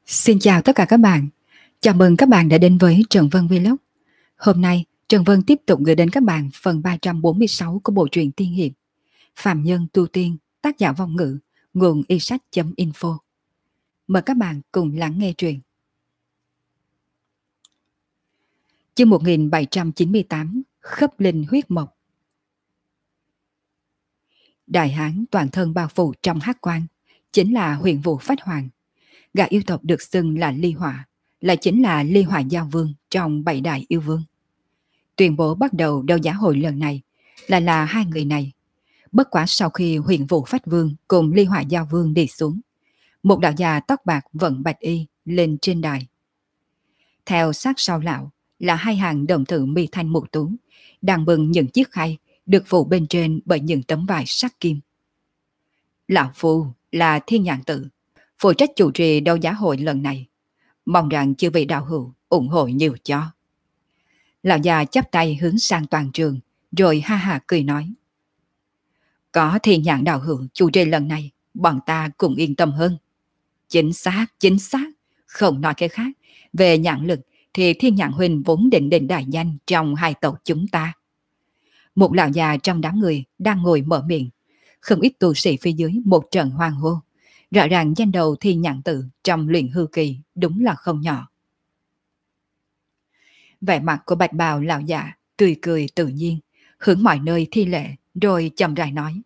Xin chào tất cả các bạn. Chào mừng các bạn đã đến với Trần Vân Vlog. Hôm nay, Trần Vân tiếp tục gửi đến các bạn phần 346 của bộ truyện tiên hiệp Phàm Nhân Tu Tiên, tác giả Vong Ngữ, nguồn iSsách.info. Mời các bạn cùng lắng nghe truyện. Chương 1798, Khấp Linh Huyết Mộc. Đại hán toàn thân bao phủ trong hắc quang, chính là Huyền Vũ Phách Hoàng. Gã yêu tộc được xưng là Ly Hỏa, lại chính là Ly Hỏa Giao Vương trong bảy đại yêu vương. Tuyên bố bắt đầu đấu giá hội lần này là hai người này. Bất quá sau khi Huyền Vũ Phách Vương cùng Ly Hỏa Giao Vương đi xuống, một đạo già tóc bạc vận bạch y lên trên đài. Theo sát sau lão là hai hàng đồng tử mi thanh mục tú, đang bưng những chiếc khay được phủ bên trên bởi những tấm vải sắc kim. Lão phu là Thiên Nhãn Tử, phụ trách chủ trì đấu giá hội lần này, mong rằng chư vị đạo hữu ủng hộ nhiều cho. Lão già chắp tay hướng sang toàn trường, rồi ha ha cười nói: Có Thiên Nhãn đạo hữu chủ trì lần này, bọn ta cũng yên tâm hơn. Chính xác, không nói cái khác. Về nhãn lực thì Thiên Nhãn huynh vốn định đại danh trong hai tộc chúng ta. Một lão già trong đám người đang ngồi mở miệng, không ít tu sĩ phía dưới một trận hoang hô. Rõ ràng danh đầu Thiên Nhãn Tử trong luyện hư kỳ đúng là không nhỏ. Vẻ mặt của bạch bào lão già tươi cười tự nhiên, hướng mọi nơi thi lễ, rồi chậm rãi nói: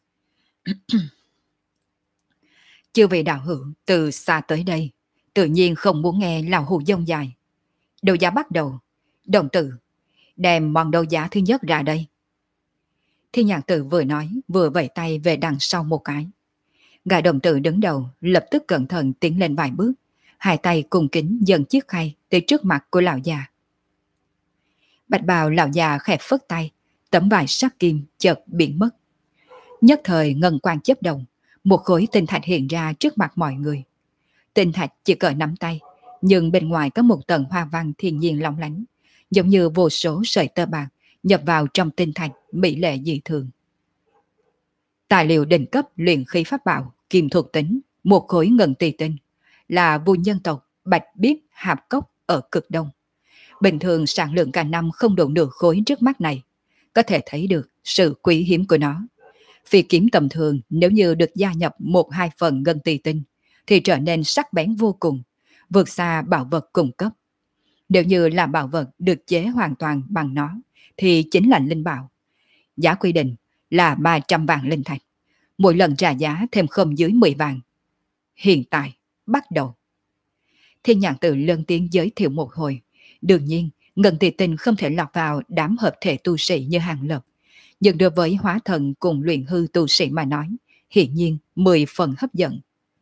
Chư vị đạo hữu từ xa tới đây, tự nhiên không muốn nghe lão hù dông dài. Đấu giá bắt đầu. Đồng tử, đem món đấu giá thứ nhất ra đây. Thiên Nhãn Tử vừa nói vừa vẫy tay về đằng sau một cái. Gã đồng tử đứng đầu lập tức cẩn thận tiến lên vài bước, hai tay cùng kính dần chiếc khay tới trước mặt của lão già. Bạch bào lão già khẽ phất tay, tấm vải sắc kim chợt biến mất. Nhất thời ngân quang chớp động, một khối tinh thạch hiện ra trước mặt mọi người. Tinh thạch chỉ cỡ nắm tay, nhưng bên ngoài có một tầng hoa văn thiên nhiên lóng lánh, giống như vô số sợi tơ bạc nhập vào trong tinh thạch, mỹ lệ dị thường. Tài liệu đỉnh cấp luyện khí pháp bảo kim thuộc tính, một khối ngân tỳ tinh, là vua nhân tộc Bạch Biếp Hạp Cốc ở cực đông. Bình thường sản lượng cả năm không đủ nửa khối trước mắt này, có thể thấy được sự quý hiếm của nó. Phi kiếm tầm thường nếu như được gia nhập 1-2 phần ngân tỳ tinh thì trở nên sắc bén vô cùng, vượt xa bảo vật cung cấp. Nếu như là bảo vật được chế hoàn toàn bằng nó thì chính là linh bảo. Giá quy định là 300 vạn linh thạch, mỗi lần trả giá thêm không dưới 10 vạn. Hiện tại, bắt đầu. Thiên Nhãn Tử lớn tiếng giới thiệu một hồi. Đương nhiên, ngân tỳ tinh không thể lọt vào đám hợp thể tu sĩ như Hàng Lập, nhưng đối với hóa thần cùng luyện hư tu sĩ mà nói, hiển nhiên 10 phần hấp dẫn.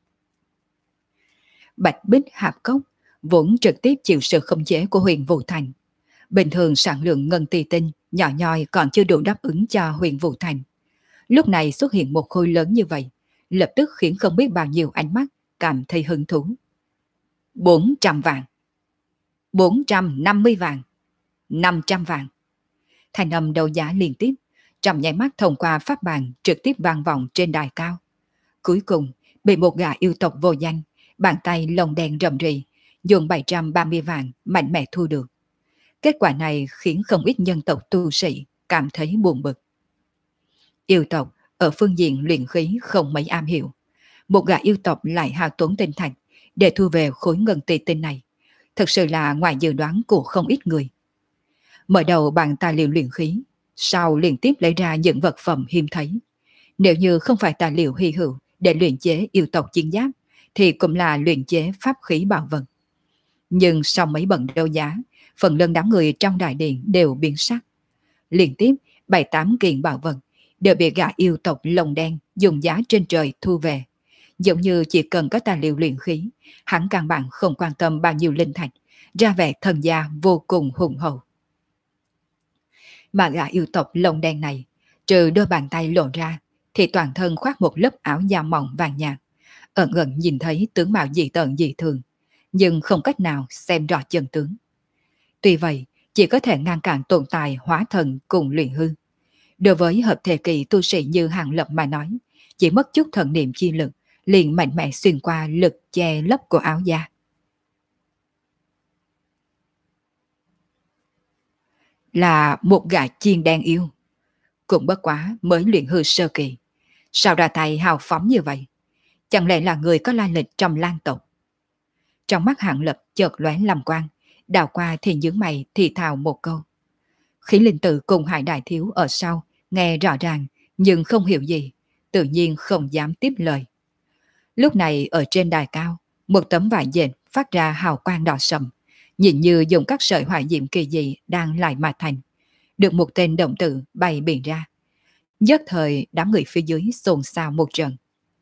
Bạch Bích Hạp Cốc vốn trực tiếp chịu sự khống chế của Huyền Vũ Thành. Bình thường sản lượng ngân tỳ tinh nhỏ nhoi còn chưa đủ đáp ứng cho Huyền Vũ Thành. Lúc này xuất hiện một khối lớn như vậy, lập tức khiến không biết bao nhiêu ánh mắt cảm thấy hứng thú. 400 vạn, 450 vạn, 500 vạn. Thành âm đấu giá liên tiếp, trong nháy mắt thông qua pháp bàn trực tiếp vang vọng trên đài cao. Cuối cùng, bị một gã yêu tộc vô danh, bàn tay lồng đèn rầm rì, dùng 730 vạn mạnh mẽ thu được. Kết quả này khiến không ít nhân tộc tu sĩ cảm thấy buồn bực. Yêu tộc ở phương diện luyện khí không mấy am hiểu. Một gã yêu tộc lại hao tốn tinh thạch để thu về khối ngân tỳ tinh này, thực sự là ngoài dự đoán của không ít người. Mở đầu bằng tài liệu luyện khí, sau liên tiếp lấy ra những vật phẩm hiếm thấy. Nếu như không phải tài liệu hy hữu để luyện chế yêu tộc chiến giáp, thì cũng là luyện chế pháp khí bảo vật. Nhưng sau mấy bận đấu giá, phần lớn đám người trong đại điện đều biến sắc. Liên tiếp 7-8 kiện bảo vật đều bị gã yêu tộc lồng đen dùng giá trên trời thu về. Giống như chỉ cần có tài liệu luyện khí, hắn căn bản không quan tâm bao nhiêu linh thạch, ra vẻ thần gia vô cùng hùng hậu. Mà gã yêu tộc lồng đen này, trừ đôi bàn tay lộ ra, thì toàn thân khoác một lớp áo da mỏng vàng nhạt, ẩn ẩn nhìn thấy tướng mạo dị tợn dị thường, nhưng không cách nào xem rõ chân tướng. Tuy vậy, chỉ có thể ngăn cản tồn tại hóa thần cùng luyện hư. Đối với hợp thể kỳ tu sĩ như Hàng Lập mà nói, chỉ mất chút thần niệm chi lực, liền mạnh mẽ xuyên qua lực che lấp của áo da. Là một gã chiên đen yêu. Cũng bất quá mới luyện hư sơ kỳ. Sao ra tay hào phóng như vậy? Chẳng lẽ là người có lai lịch trong lang tộc? Trong mắt Hạng Lập chợt lóe làm quang, đào qua thì nhướng mày thì thào một câu. Khí linh tử cùng Hải Đại Thiếu ở sau, nghe rõ ràng nhưng không hiểu gì, tự nhiên không dám tiếp lời. Lúc này ở trên đài cao, một tấm vải dệt phát ra hào quang đỏ sầm, nhìn như dùng các sợi hỏa diệm kỳ dị đang lại mà thành, được một tên động tử bay biển ra. Nhất thời đám người phía dưới xôn xao một trận.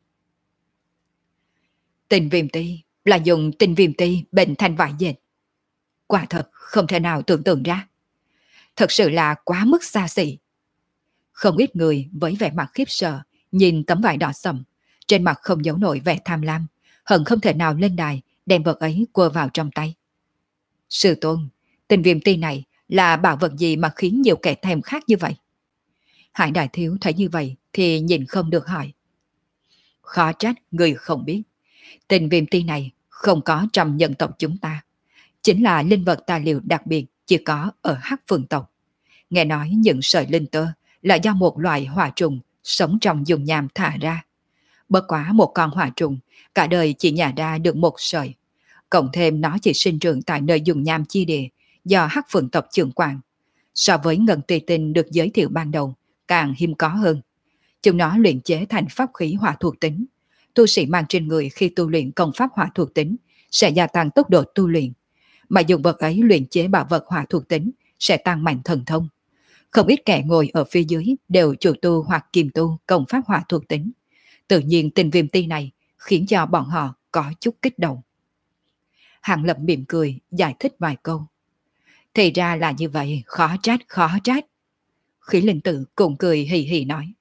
Tinh viêm ti là dùng tinh viêm ti bệnh thành vải dệt. Quả thật không thể nào tưởng tượng ra. Thật sự là quá mức xa xỉ. Không ít người với vẻ mặt khiếp sợ nhìn tấm vải đỏ sầm, trên mặt không giấu nổi vẻ tham lam, hận không thể nào lên đài đem vật ấy quơ vào trong tay. Sư tôn, tinh viêm ti này là bảo vật gì mà khiến nhiều kẻ thèm khát như vậy? Hải Đại Thiếu thấy như vậy thì nhìn không được hỏi. Khó trách người không biết. Tinh viêm ti này không có trong nhân tộc chúng ta. Chính là linh vật tài liệu đặc biệt chỉ có ở Hắc Phượng tộc. Nghe nói những sợi linh tơ là do một loài hỏa trùng sống trong dung nham thả ra. Bất quá một con hỏa trùng, cả đời chỉ nhả ra được một sợi. Cộng thêm nó chỉ sinh trưởng tại nơi dung nham chi địa do Hắc Phượng tộc trưởng quản. So với ngân tùy tinh được giới thiệu ban đầu, càng hiếm có hơn. Chúng nó luyện chế thành pháp khí hỏa thuộc tính. Tu sĩ mang trên người khi tu luyện công pháp hỏa thuộc tính sẽ gia tăng tốc độ tu luyện. Mà dùng vật ấy luyện chế bảo vật hỏa thuộc tính sẽ tăng mạnh thần thông. Không ít kẻ ngồi ở phía dưới đều chủ tu hoặc kiềm tu công pháp hỏa thuộc tính. Tự nhiên tình viêm ti này khiến cho bọn họ có chút kích động. Hàng Lập mỉm cười giải thích vài câu. Thì ra là như vậy, khó trách, khó trách. Khí linh tử cũng cười hì hì nói.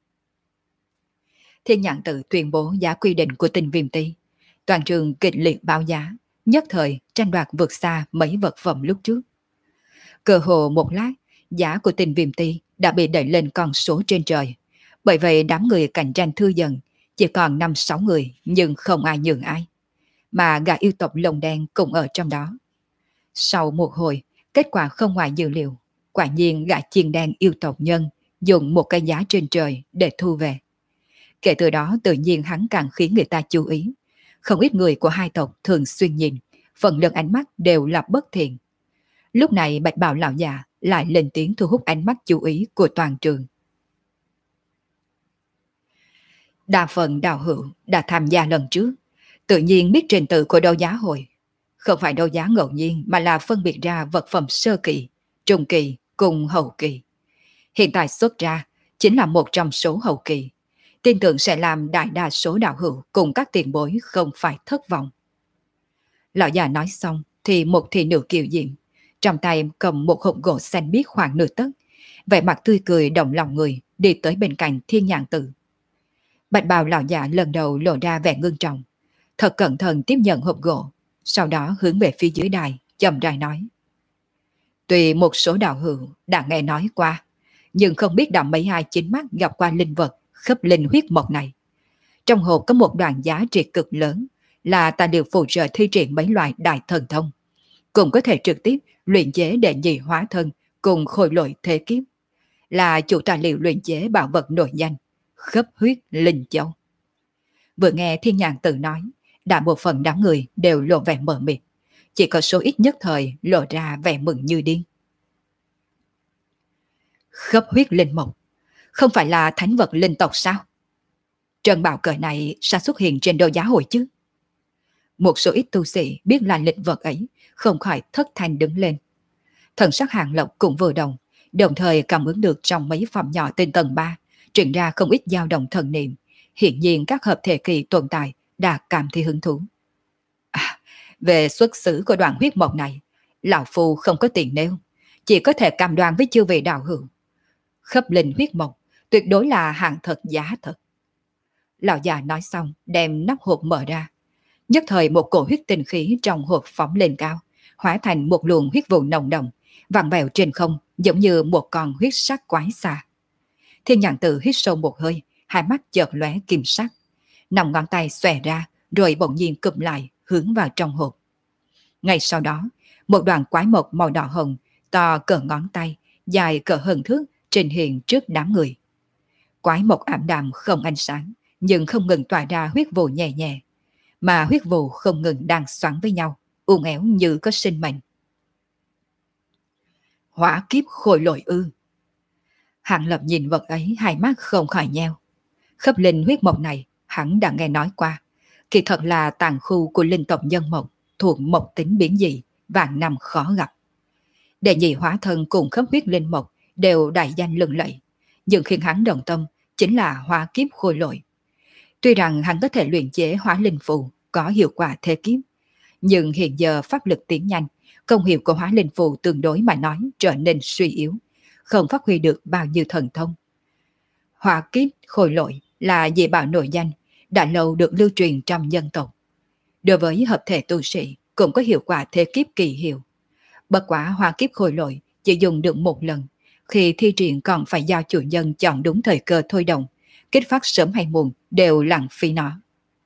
Thiên nhãn tự tuyên bố giá quy định của tình viêm ti. Toàn trường kịch liệt báo giá, nhất thời tranh đoạt vượt xa mấy vật phẩm lúc trước. Cơ hồ một lát, giá của tình viêm ti đã bị đẩy lên con số trên trời. Bởi vậy đám người cạnh tranh thư dần, chỉ còn 5-6 người nhưng không ai nhường ai. Mà gã yêu tộc lồng đen cũng ở trong đó. Sau một hồi, kết quả không ngoài dự liệu. Quả nhiên gã chiên đen yêu tộc nhân dùng một cái giá trên trời để thu về. Kể từ đó tự nhiên hắn càng khiến người ta chú ý. Không ít người của hai tộc thường xuyên nhìn, phần lớn ánh mắt đều là bất thiện. Lúc này Bạch Bào lão già lại lên tiếng thu hút ánh mắt chú ý của toàn trường. Đa phần đạo hữu đã tham gia lần trước, tự nhiên biết trình tự của đấu giá hội. Không phải đấu giá ngẫu nhiên mà là phân biệt ra vật phẩm sơ kỳ, trung kỳ cùng hậu kỳ. Hiện tại xuất ra chính là một trong số hậu kỳ. Tin tưởng sẽ làm đại đa số đạo hữu cùng các tiền bối không phải thất vọng. Lão già nói xong thì một thị nữ kiều diễm trong tay cầm một hộp gỗ xanh biếc khoảng nửa tấc, vẻ mặt tươi cười động lòng người đi tới bên cạnh Thiên Nhãn Tử. Bạch bào lão già lần đầu lộ ra vẻ ngưng trọng, thật cẩn thận tiếp nhận hộp gỗ, sau đó hướng về phía dưới đài chậm rãi nói: Tuy một số đạo hữu đã nghe nói qua, nhưng không biết đã mấy ai chính mắt gặp qua linh vật khớp linh huyết mộc này. Trong hộp có một đoạn giá trị cực lớn, là tài liệu phụ trợ thi triển mấy loại đại thần thông, cũng có thể trực tiếp luyện chế đệ nhị hóa thân cùng khôi lỗi thế kiếp, là chủ tài liệu luyện chế bảo vật nổi danh khớp huyết linh châu. Vừa nghe Thiên Nhãn Tử nói, đại bộ phận đám người đều lộ vẻ mờ mịt, chỉ có số ít nhất thời lộ ra vẻ mừng như điên. Khớp huyết linh mộc, không phải là thánh vật linh tộc sao? Trần bảo cờ này sẽ xuất hiện trên đấu giá hội chứ? Một số ít tu sĩ biết là lịch vật ấy, không khỏi thất thanh đứng lên. Thần sắc Hàng Lộc cũng vừa đồng, đồng thời cảm ứng được trong mấy phòng nhỏ tên tầng 3 truyền ra không ít dao động thần niệm. Hiện nhiên các hợp thể kỳ tồn tại đã cảm thấy hứng thú. Về xuất xứ của đoạn huyết mộc này, lão phu không có tiền nêu, chỉ có thể cam đoan với chư vị đạo hữu. Khớp linh huyết mộc tuyệt đối là hàng thật giá thật. Lão già nói xong đem nắp hộp mở ra. Nhất thời một cổ huyết tinh khí trong hộp phóng lên cao, hóa thành một luồng huyết vụ nồng đậm, vặn vẹo trên không giống như một con huyết sắc quái xà. Thiên Nhãn Tử hít sâu một hơi, hai mắt chợt lóe kim sắc, nòng ngón tay xòe ra rồi bỗng nhiên cụp lại hướng vào trong hộp. Ngay sau đó, một đoàn quái mộc màu đỏ hồng to cỡ ngón tay, dài cỡ hơn thước, trình hiện trước đám người. Quái mộc ảm đạm không ánh sáng, nhưng không ngừng tỏa ra huyết vụ nhẹ nhẹ, mà huyết vụ không ngừng đang xoắn với nhau, uốn éo như có sinh mệnh. Hỏa kiếp khôi lỗi ư? Hàng Lập nhìn vật ấy, hai mắt không khỏi nheo. Khớp linh huyết mộc này hắn đã nghe nói qua, kỳ thật là tàn khu của linh tộc nhân mộc, thuộc mộc tính biến dị, vạn năm khó gặp. Đệ nhị hóa thân cùng khớp huyết linh mộc đều đại danh lừng lẫy, nhưng khiến hắn động tâm chính là hỏa kiếp khôi lỗi. Tuy rằng hắn có thể luyện chế hóa linh phù có hiệu quả thế kiếp, nhưng hiện giờ pháp lực tiến nhanh, công hiệu của hóa linh phù tương đối mà nói trở nên suy yếu, không phát huy được bao nhiêu thần thông. Hỏa kiếp khôi lỗi là dị bảo nổi danh, đã lâu được lưu truyền trong dân tộc. Đối với hợp thể tu sĩ cũng có hiệu quả thế kiếp kỳ hiệu. Bất quá hỏa kiếp khôi lỗi chỉ dùng được một lần, khi thi triển còn phải do chủ nhân chọn đúng thời cơ thôi động, kích phát sớm hay muộn đều lãng phí nó.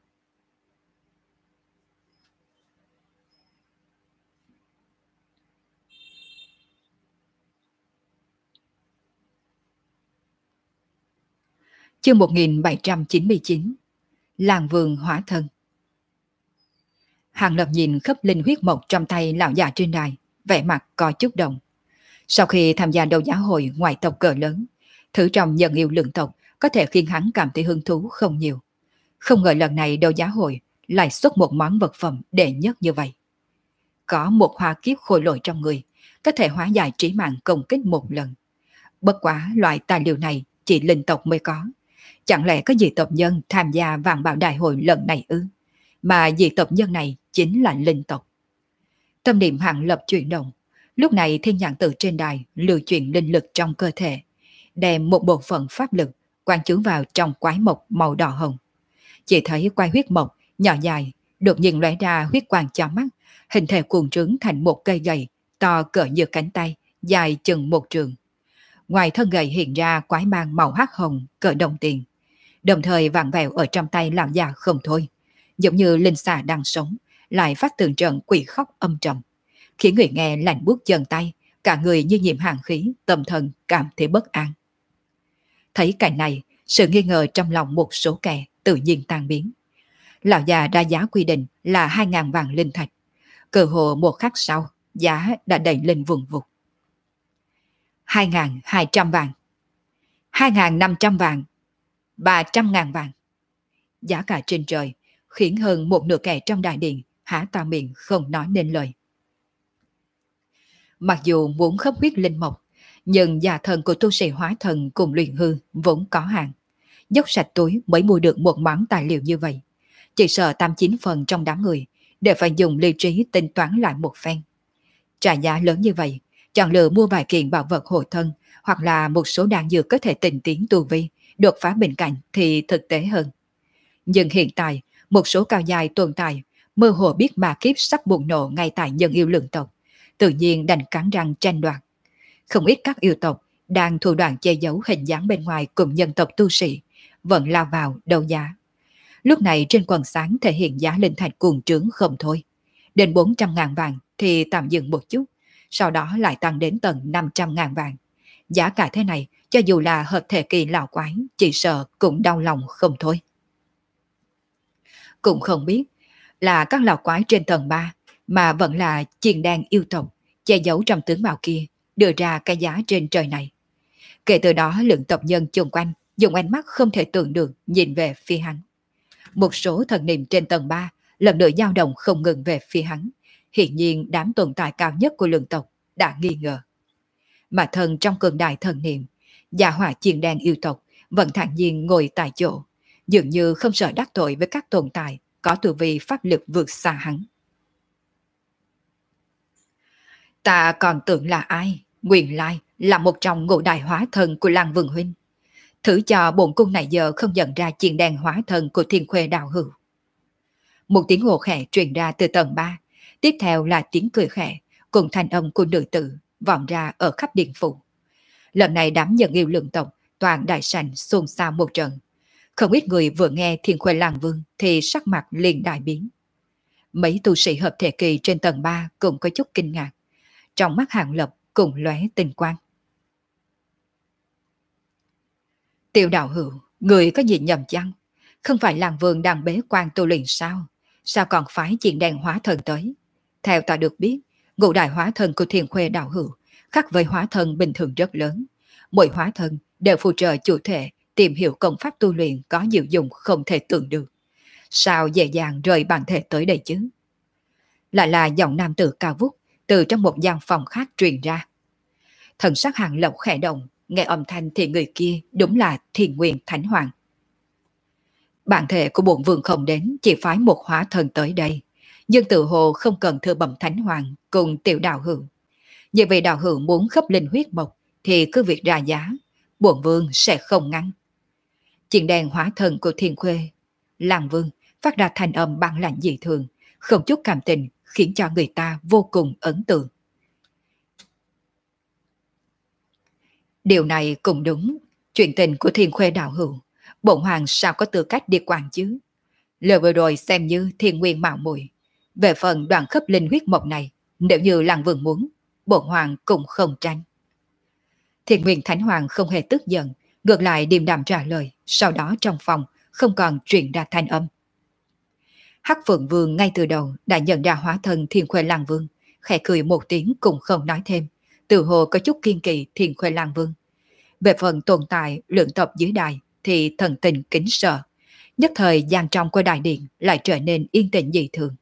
Chương 1799, Làng vườn hóa thân. Hàng Lập nhìn khớp linh huyết mộc trong tay lão già trên đài, vẻ mặt có chút động. Sau khi tham gia đấu giá hội ngoại tộc cỡ lớn, thử trong nhân yêu lượng tộc có thể khiến hắn cảm thấy hứng thú không nhiều. Không ngờ lần này đấu giá hội lại xuất một món vật phẩm đệ nhất như vậy. Có một hoa kiếp khôi lỗi trong người, có thể hóa giải trí mạng công kích một lần. Bất quá loại tài liệu này chỉ linh tộc mới có. Chẳng lẽ có dị tộc nhân tham gia vạn bảo đại hội lần này ư? Mà dị tộc nhân này chính là linh tộc. Tâm niệm Hàng Lập chuyển động. Lúc này thiên nhãn tử trên đài lưu chuyển linh lực trong cơ thể, đem một bộ phận pháp lực quan chú vào trong quái mộc màu đỏ hồng. Chỉ thấy quái huyết mộc nhỏ dài đột nhiên lóe ra huyết quang chói mắt, hình thể cuồng trướng thành một cây gậy to cỡ như cánh tay, dài chừng một trường. Ngoài thân gậy hiện ra quái mang màu hắc hồng cỡ đồng tiền, đồng thời vặn vẹo ở trong tay lão già không thôi, giống như linh xà đang sống, lại phát từng trận quỷ khóc âm trầm, khiến người nghe lạnh buốt chân tay, cả người như nhiễm hàn khí, tâm thần cảm thấy bất an. Thấy cảnh này, sự nghi ngờ trong lòng một số kẻ tự nhiên tan biến. Lão già ra giá quy định là 2.000 vàng linh thạch, cơ hồ một khắc sau, giá đã đẩy lên vùng vụt. 2.200 vàng, 2.500 vàng, 300.000 vàng. Giá cả trên trời khiến hơn một nửa kẻ trong đại điện há to miệng không nói nên lời. Mặc dù muốn khớp huyết linh mộc, nhưng gia thần của tu sĩ hóa thần cùng luyện hư vốn có hạn. Dốc sạch túi mới mua được một món tài liệu như vậy. Chỉ sợ 89 phần trong đám người đều phải dùng lý trí tính toán lại một phen. Trả giá lớn như vậy, chọn lựa mua vài kiện bảo vật hộ thân hoặc là một số đan dược có thể tình tiến tu vi, đột phá bệnh cảnh thì thực tế hơn. Nhưng hiện tại, một số cao dài tồn tại mơ hồ biết mà kiếp sắp bùng nổ ngay tại nhân yêu lượng tộc, tự nhiên đành cắn răng tranh đoạt. Không ít các yêu tộc đang thủ đoạn che giấu hình dáng bên ngoài cùng nhân tộc tu sĩ vẫn lao vào đấu giá. Lúc này trên quần sáng thể hiện giá linh thạch cuồng trướng không thôi. Đến 400.000 vàng thì tạm dừng một chút, sau đó lại tăng đến tận 500.000 vàng. Giá cả thế này, cho dù là hợp thể kỳ lão quái, chỉ sợ cũng đau lòng không thôi. Cũng không biết là các lão quái trên tầng 3 mà vẫn là chiền đan yêu tộc che giấu trong tướng mạo kia đưa ra cái giá trên trời này. Kể từ đó lượng tộc nhân chung quanh dùng ánh mắt không thể tưởng được nhìn về phía hắn. Một số thần niệm trên tầng 3 lần nữa dao động không ngừng về phía hắn. Hiển nhiên đám tồn tại cao nhất của lượng tộc đã nghi ngờ. Mà thần trong cường đại thần niệm, Dạ Hỏa chiền đan yêu tộc vẫn thản nhiên ngồi tại chỗ, dường như không sợ đắc tội với các tồn tại có tu vi pháp lực vượt xa hắn. Ta còn tưởng là ai? Nguyên lai là một trong ngũ đại hóa thân của Lăng Vườn Huynh. Thử cho bổn cung này giờ không nhận ra chiền đan hóa thân của Thiên Khuê đạo hữu. Một tiếng hồ khẽ truyền ra từ tầng 3, tiếp theo là tiếng cười khẽ cùng thanh âm của nữ tử vọng ra ở khắp điện phủ. Lần này đám nhân yêu lượng tộc toàn đại sảnh xôn xao một trận. Không ít người vừa nghe Thiên Khuê Làng Vương thì sắc mặt liền đại biến. Mấy tu sĩ hợp thể kỳ trên tầng 3 cũng có chút kinh ngạc. Trong mắt Hàng Lập cùng lóe tinh quang. Tiểu đạo hữu, người có gì nhầm chăng? Không phải làng vườn đang bế quan tu luyện sao? Sao còn phái chuyện đèn hóa thần tới? Theo ta được biết, ngũ đại hóa thần của Thiên Khuê đạo hữu khác với hóa thần bình thường rất lớn. Mỗi hóa thân đều phụ trợ chủ thể tìm hiểu công pháp tu luyện có diệu dụng không thể tưởng được. Sao dễ dàng rời bản thể tới đây chứ? Lại là giọng nam tử cao vút từ trong một gian phòng khác truyền ra. Thần sắc Hàng Lập khẽ động, nghe âm thanh thì người kia đúng là Thiên Nguyên Thánh Hoàng. Bản thể của bổn vương không đến, chỉ phái một hóa thần tới đây. Nhưng tự hồ không cần thưa bẩm Thánh Hoàng cùng tiểu đạo hữu. Như vậy đạo hữu muốn khắp linh huyết mộc thì cứ việc ra giá, bổn vương sẽ không ngăn. Chuyện đèn hóa thần của Thiên Khuê, Làng Vương phát ra thanh âm băng lạnh dị thường, không chút cảm tình khiến cho người ta vô cùng ấn tượng. Điều này cũng đúng, chuyện tình của Thiên Khuê đạo hữu, bổn hoàng sao có tư cách đi quản chứ? Lời vừa rồi xem như thiên nguyên mạo muội. Về phần đoạn khớp linh huyết mộc này, nếu như Làng Vương muốn, bổn hoàng cũng không tranh. Thiên Nguyên Thánh Hoàng không hề tức giận, ngược lại điềm đạm trả lời, sau đó trong phòng không còn truyền ra thanh âm. Hắc Phượng Vương ngay từ đầu đã nhận ra hóa thân Thiên Khuê Làng Vương, khẽ cười một tiếng cũng không nói thêm, tự hồ có chút kiên kỵ Thiên Khuê Làng Vương. Về phần tồn tại lượng tộc dưới đài thì thần tình kính sợ, nhất thời gian trong của đại điện lại trở nên yên tĩnh dị thường.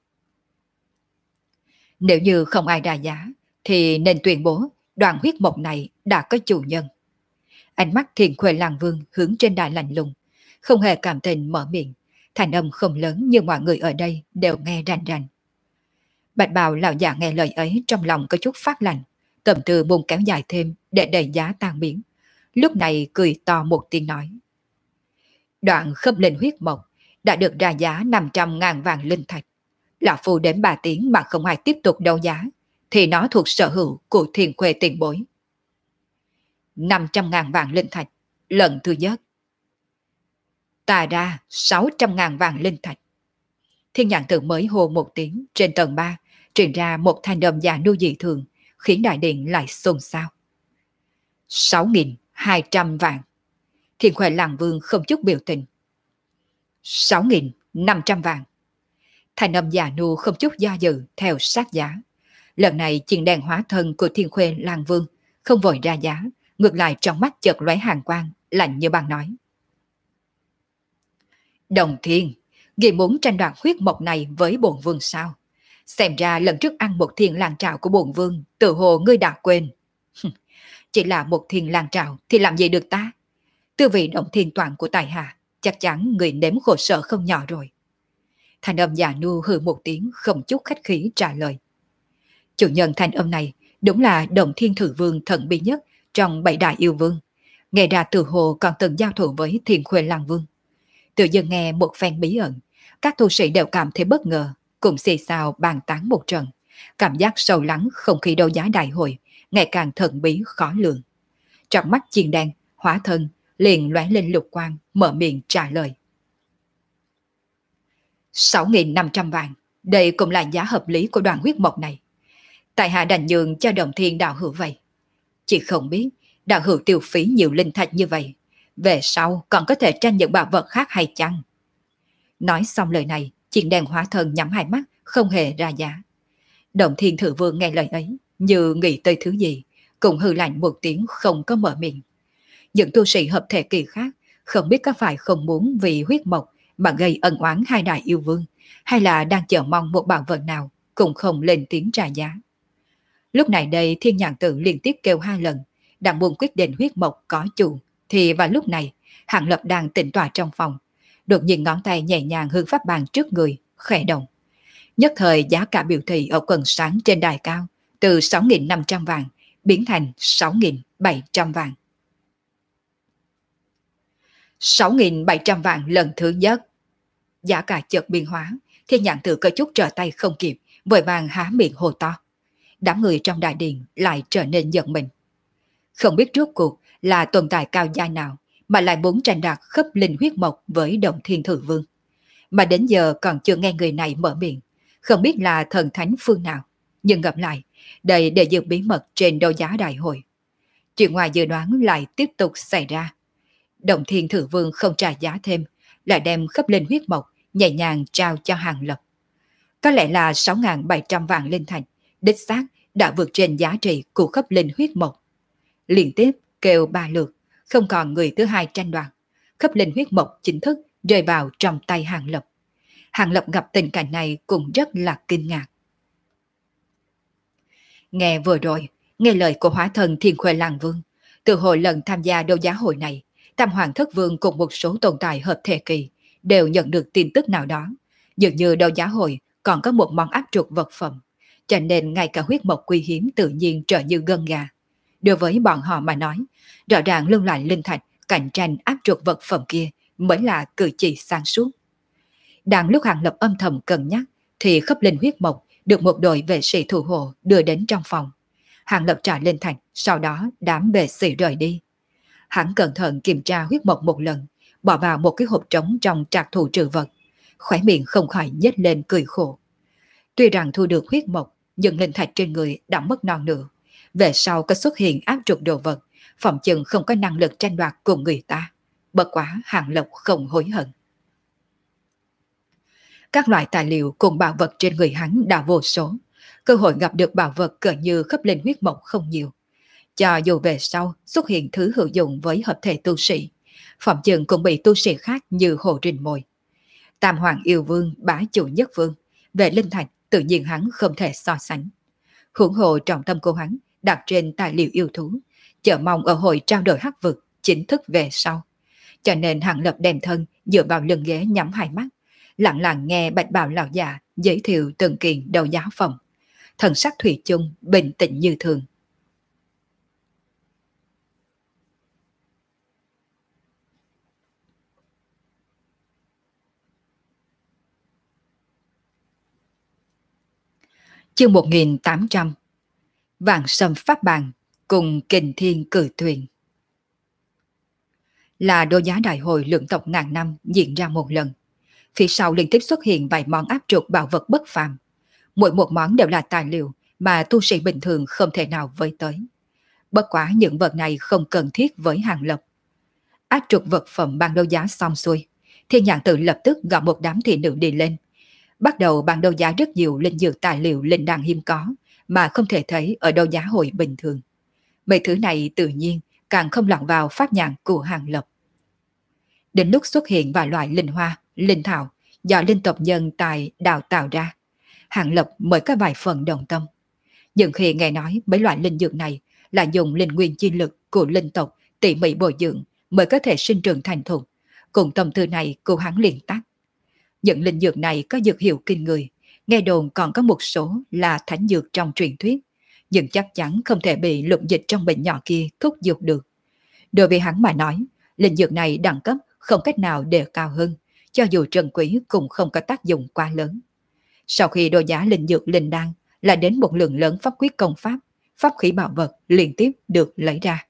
Nếu như không ai ra giá thì nên tuyên bố đoạn huyết mộc này đã có chủ nhân. Ánh mắt Thiên Khuê Làng Vương hướng trên đài lạnh lùng, không hề cảm tình mở miệng, thành âm không lớn nhưng mọi người ở đây đều nghe rành rành. Bạch bào lão già nghe lời ấy trong lòng có chút phát lạnh, tâm tư muốn kéo dài thêm để đẩy giá tan biến. Lúc này cười to một tiếng nói. Đoạn khớp linh huyết mộc đã được ra giá 500.000 vàng linh thạch. Lão Phu đến 3 tiếng mà không ai tiếp tục đấu giá, thì nó thuộc sở hữu của Thiên Khuê tiền bối. 500.000 vàng linh thạch, lần thứ nhất. Ta ra 600.000 vàng linh thạch. Thiên Nhãn Tử mới hô một tiếng, trên tầng 3 truyền ra một thanh âm già nua dị thường, khiến đại điện lại xôn xao. 6.200 vàng. Thiên Khuê Làng Vương không chút biểu tình. 6.500 vàng. Thanh âm già nua không chút do dự theo sát giá. Lần này chiên đèn hóa thân của Thiên Khuê Làng Vương không vội ra giá, ngược lại trong mắt chợt lóe hàn quang, lạnh như băng nói. Đồng Thiên, ngươi muốn tranh đoạt huyết mộc này với bổn vương sao? Xem ra lần trước ăn một thiên lang trào của bổn vương, tự hồ ngươi đã quên. Chỉ là một thiên lang trào thì làm gì được ta? Tư vị Động Thiên toàn của tài hạ, chắc chắn người nếm khổ sở không nhỏ rồi. Thanh âm già nua hừ một tiếng không chút khách khí trả lời. Chủ nhân thanh âm này đúng là Động Thiên Thử Vương thần bí nhất trong 7 đại yêu vương. Nghe ra từ hồ còn từng giao thủ với Thiên Khuê Làng Vương. Tự dưng nghe một phen bí ẩn, các tu sĩ đều cảm thấy bất ngờ, cùng xì xào bàn tán một trận. Cảm giác sâu lắng không khí đấu giá đại hội, ngày càng thần bí khó lường. Trong mắt chiên đen, hóa thân, liền lóe lên lục quang, mở miệng trả lời. 6.500 vàng, đây cũng là giá hợp lý của đoàn huyết mộc này. Tại hạ đành nhường cho Động Thiên đạo hữu vậy. Chỉ không biết, đạo hữu tiêu phí nhiều linh thạch như vậy, về sau còn có thể tranh những bảo vật khác hay chăng? Nói xong lời này, chiên đen hóa thân nhắm hai mắt, không hề ra giá. Động Thiên Thử Vương nghe lời ấy, như nghĩ tới thứ gì, cũng hừ lạnh một tiếng không có mở miệng. Những tu sĩ hợp thể kỳ khác, không biết có phải không muốn vì huyết mộc mà gây ân oán hai đại yêu vương, hay là đang chờ mong một bảo vật nào, cũng không lên tiếng trả giá. Lúc này đây Thiên Nhãn Tử liên tiếp kêu 2 lần, đang muốn quyết định huyết mộc có chủ, thì vào lúc này, Hàng Lập đang tĩnh tọa trong phòng, đột nhiên ngón tay nhẹ nhàng hướng pháp bàn trước người, khẽ động. Nhất thời giá cả biểu thị ở quần sáng trên đài cao, từ 6.500 vàng, biến thành 6.700 vàng. 6.700 vàng lần thứ nhất. Giá cả chợt biến hóa, Thiên Nhãn Tử có chút trở tay không kịp, vội vàng há miệng hô to. Đám người trong đại điện lại trở nên giận mình. Không biết rốt cuộc là tồn tại cao giai nào mà lại muốn tranh đoạt khớp linh huyết mộc với Động Thiên Thử Vương. Mà đến giờ còn chưa nghe người này mở miệng, không biết là thần thánh phương nào, nhưng gặp lại đây để giữ bí mật trên đấu giá đại hội. Chuyện ngoài dự đoán lại tiếp tục xảy ra. Động Thiên Thử Vương không trả giá thêm, lại đem khắp linh huyết mộc nhẹ nhàng trao cho Hàng Lập. Có lẽ là 6.700 vạn linh thạch, đích xác đã vượt trên giá trị của khắp linh huyết mộc. Liên tiếp kêu 3 lượt, không còn người thứ hai tranh đoạt. Khắp linh huyết mộc chính thức rơi vào trong tay Hàng Lập. Hàng Lập gặp tình cảnh này cũng rất là kinh ngạc. Nghe vừa rồi, nghe lời của hóa thân Thiên Khuê Làng Vương, từ hồi lần tham gia đấu giá hội này, Tam Hoàng Thất Vương cùng một số tồn tại hợp thể kỳ đều nhận được tin tức nào đó. Dường như đấu giá hội còn có một món áp trục vật phẩm, cho nên ngay cả huyết mộc quý hiếm tự nhiên trở như gân gà. Đối với bọn họ mà nói, rõ ràng lưu lại linh thạch cạnh tranh áp trục vật phẩm kia mới là cử chỉ sáng suốt. Đang lúc Hàng Lập âm thầm cân nhắc, thì khắp linh huyết mộc được một đội vệ sĩ thủ hộ đưa đến trong phòng. Hàng Lập trả linh thạch, sau đó đám vệ sĩ rời đi. Hắn cẩn thận kiểm tra huyết mộc một lần, bỏ vào một cái hộp trống trong trạc thủ trữ vật. Khóe miệng không khỏi nhếch lên cười khổ. Tuy rằng thu được huyết mộc, nhưng linh thạch trên người đã mất non nửa. Về sau có xuất hiện áp trục đồ vật, phòng chừng không có năng lực tranh đoạt cùng người ta. Bất quá Hàng Lập không hối hận. Các loại tài liệu cùng bảo vật trên người hắn đã vô số. Cơ hội gặp được bảo vật cỡ như khắp linh huyết mộc không nhiều. Cho dù về sau xuất hiện thứ hữu dụng với hợp thể tu sĩ, phòng chừng cũng bị tu sĩ khác như Hồ Rình mồi. Tam Hoàng Yêu Vương, Bá Chủ Nhất Vương, về linh thạch tự nhiên hắn không thể so sánh. Huống hồ trọng tâm của hắn đặt trên tài liệu yêu thú, chờ mong ở hội trao đổi hắc vực chính thức về sau. Cho nên Hàng Lập đem thân dựa vào lưng ghế nhắm hai mắt, lặng lặng nghe Bạch Bào lão già giới thiệu từng kiện đấu giá phẩm. Thần sắc thủy chung bình tĩnh như thường. Chương 1800. Vạn Sâm Pháp Bàn cùng Kình Thiên Cử Thuyền. Là đấu giá đại hội lượng tộc ngàn năm diễn ra một lần. Phía sau liên tiếp xuất hiện vài món áp trục bảo vật bất phàm. Mỗi một món đều là tài liệu mà tu sĩ bình thường không thể nào với tới. Bất quá những vật này không cần thiết với Hàng Lập. Áp trục vật phẩm ban đấu giá xong xuôi, Thiên Nhãn Tử lập tức gọi một đám thị nữ đi lên. Bắt đầu ban đấu giá rất nhiều linh dược tài liệu linh đan hiếm có mà không thể thấy ở đấu giá hội bình thường. Mấy thứ này tự nhiên càng không lọt vào pháp nhãn của Hàng Lập. Đến lúc xuất hiện vài loại linh hoa, linh thảo do linh tộc nhân tài đào tạo ra, Hàng Lập mới có vài phần đồng tâm. Nhưng khi nghe nói mấy loại linh dược này là dùng linh nguyên chi lực của linh tộc tỉ mỉ bồi dưỡng mới có thể sinh trưởng thành thục, cùng tâm tư này của hắn liền tắt. Những linh dược này có dược hiệu kinh người, nghe đồn còn có một số là thánh dược trong truyền thuyết, nhưng chắc chắn không thể bị lục dịch trong bệnh nhỏ kia thúc giục được. Đối với hắn mà nói, linh dược này đẳng cấp không cách nào đề cao hơn, cho dù trân quý cũng không có tác dụng quá lớn. Sau khi đấu giá linh dược linh đan, là đến một lượng lớn pháp quyết công pháp, pháp khí bảo vật liên tiếp được lấy ra.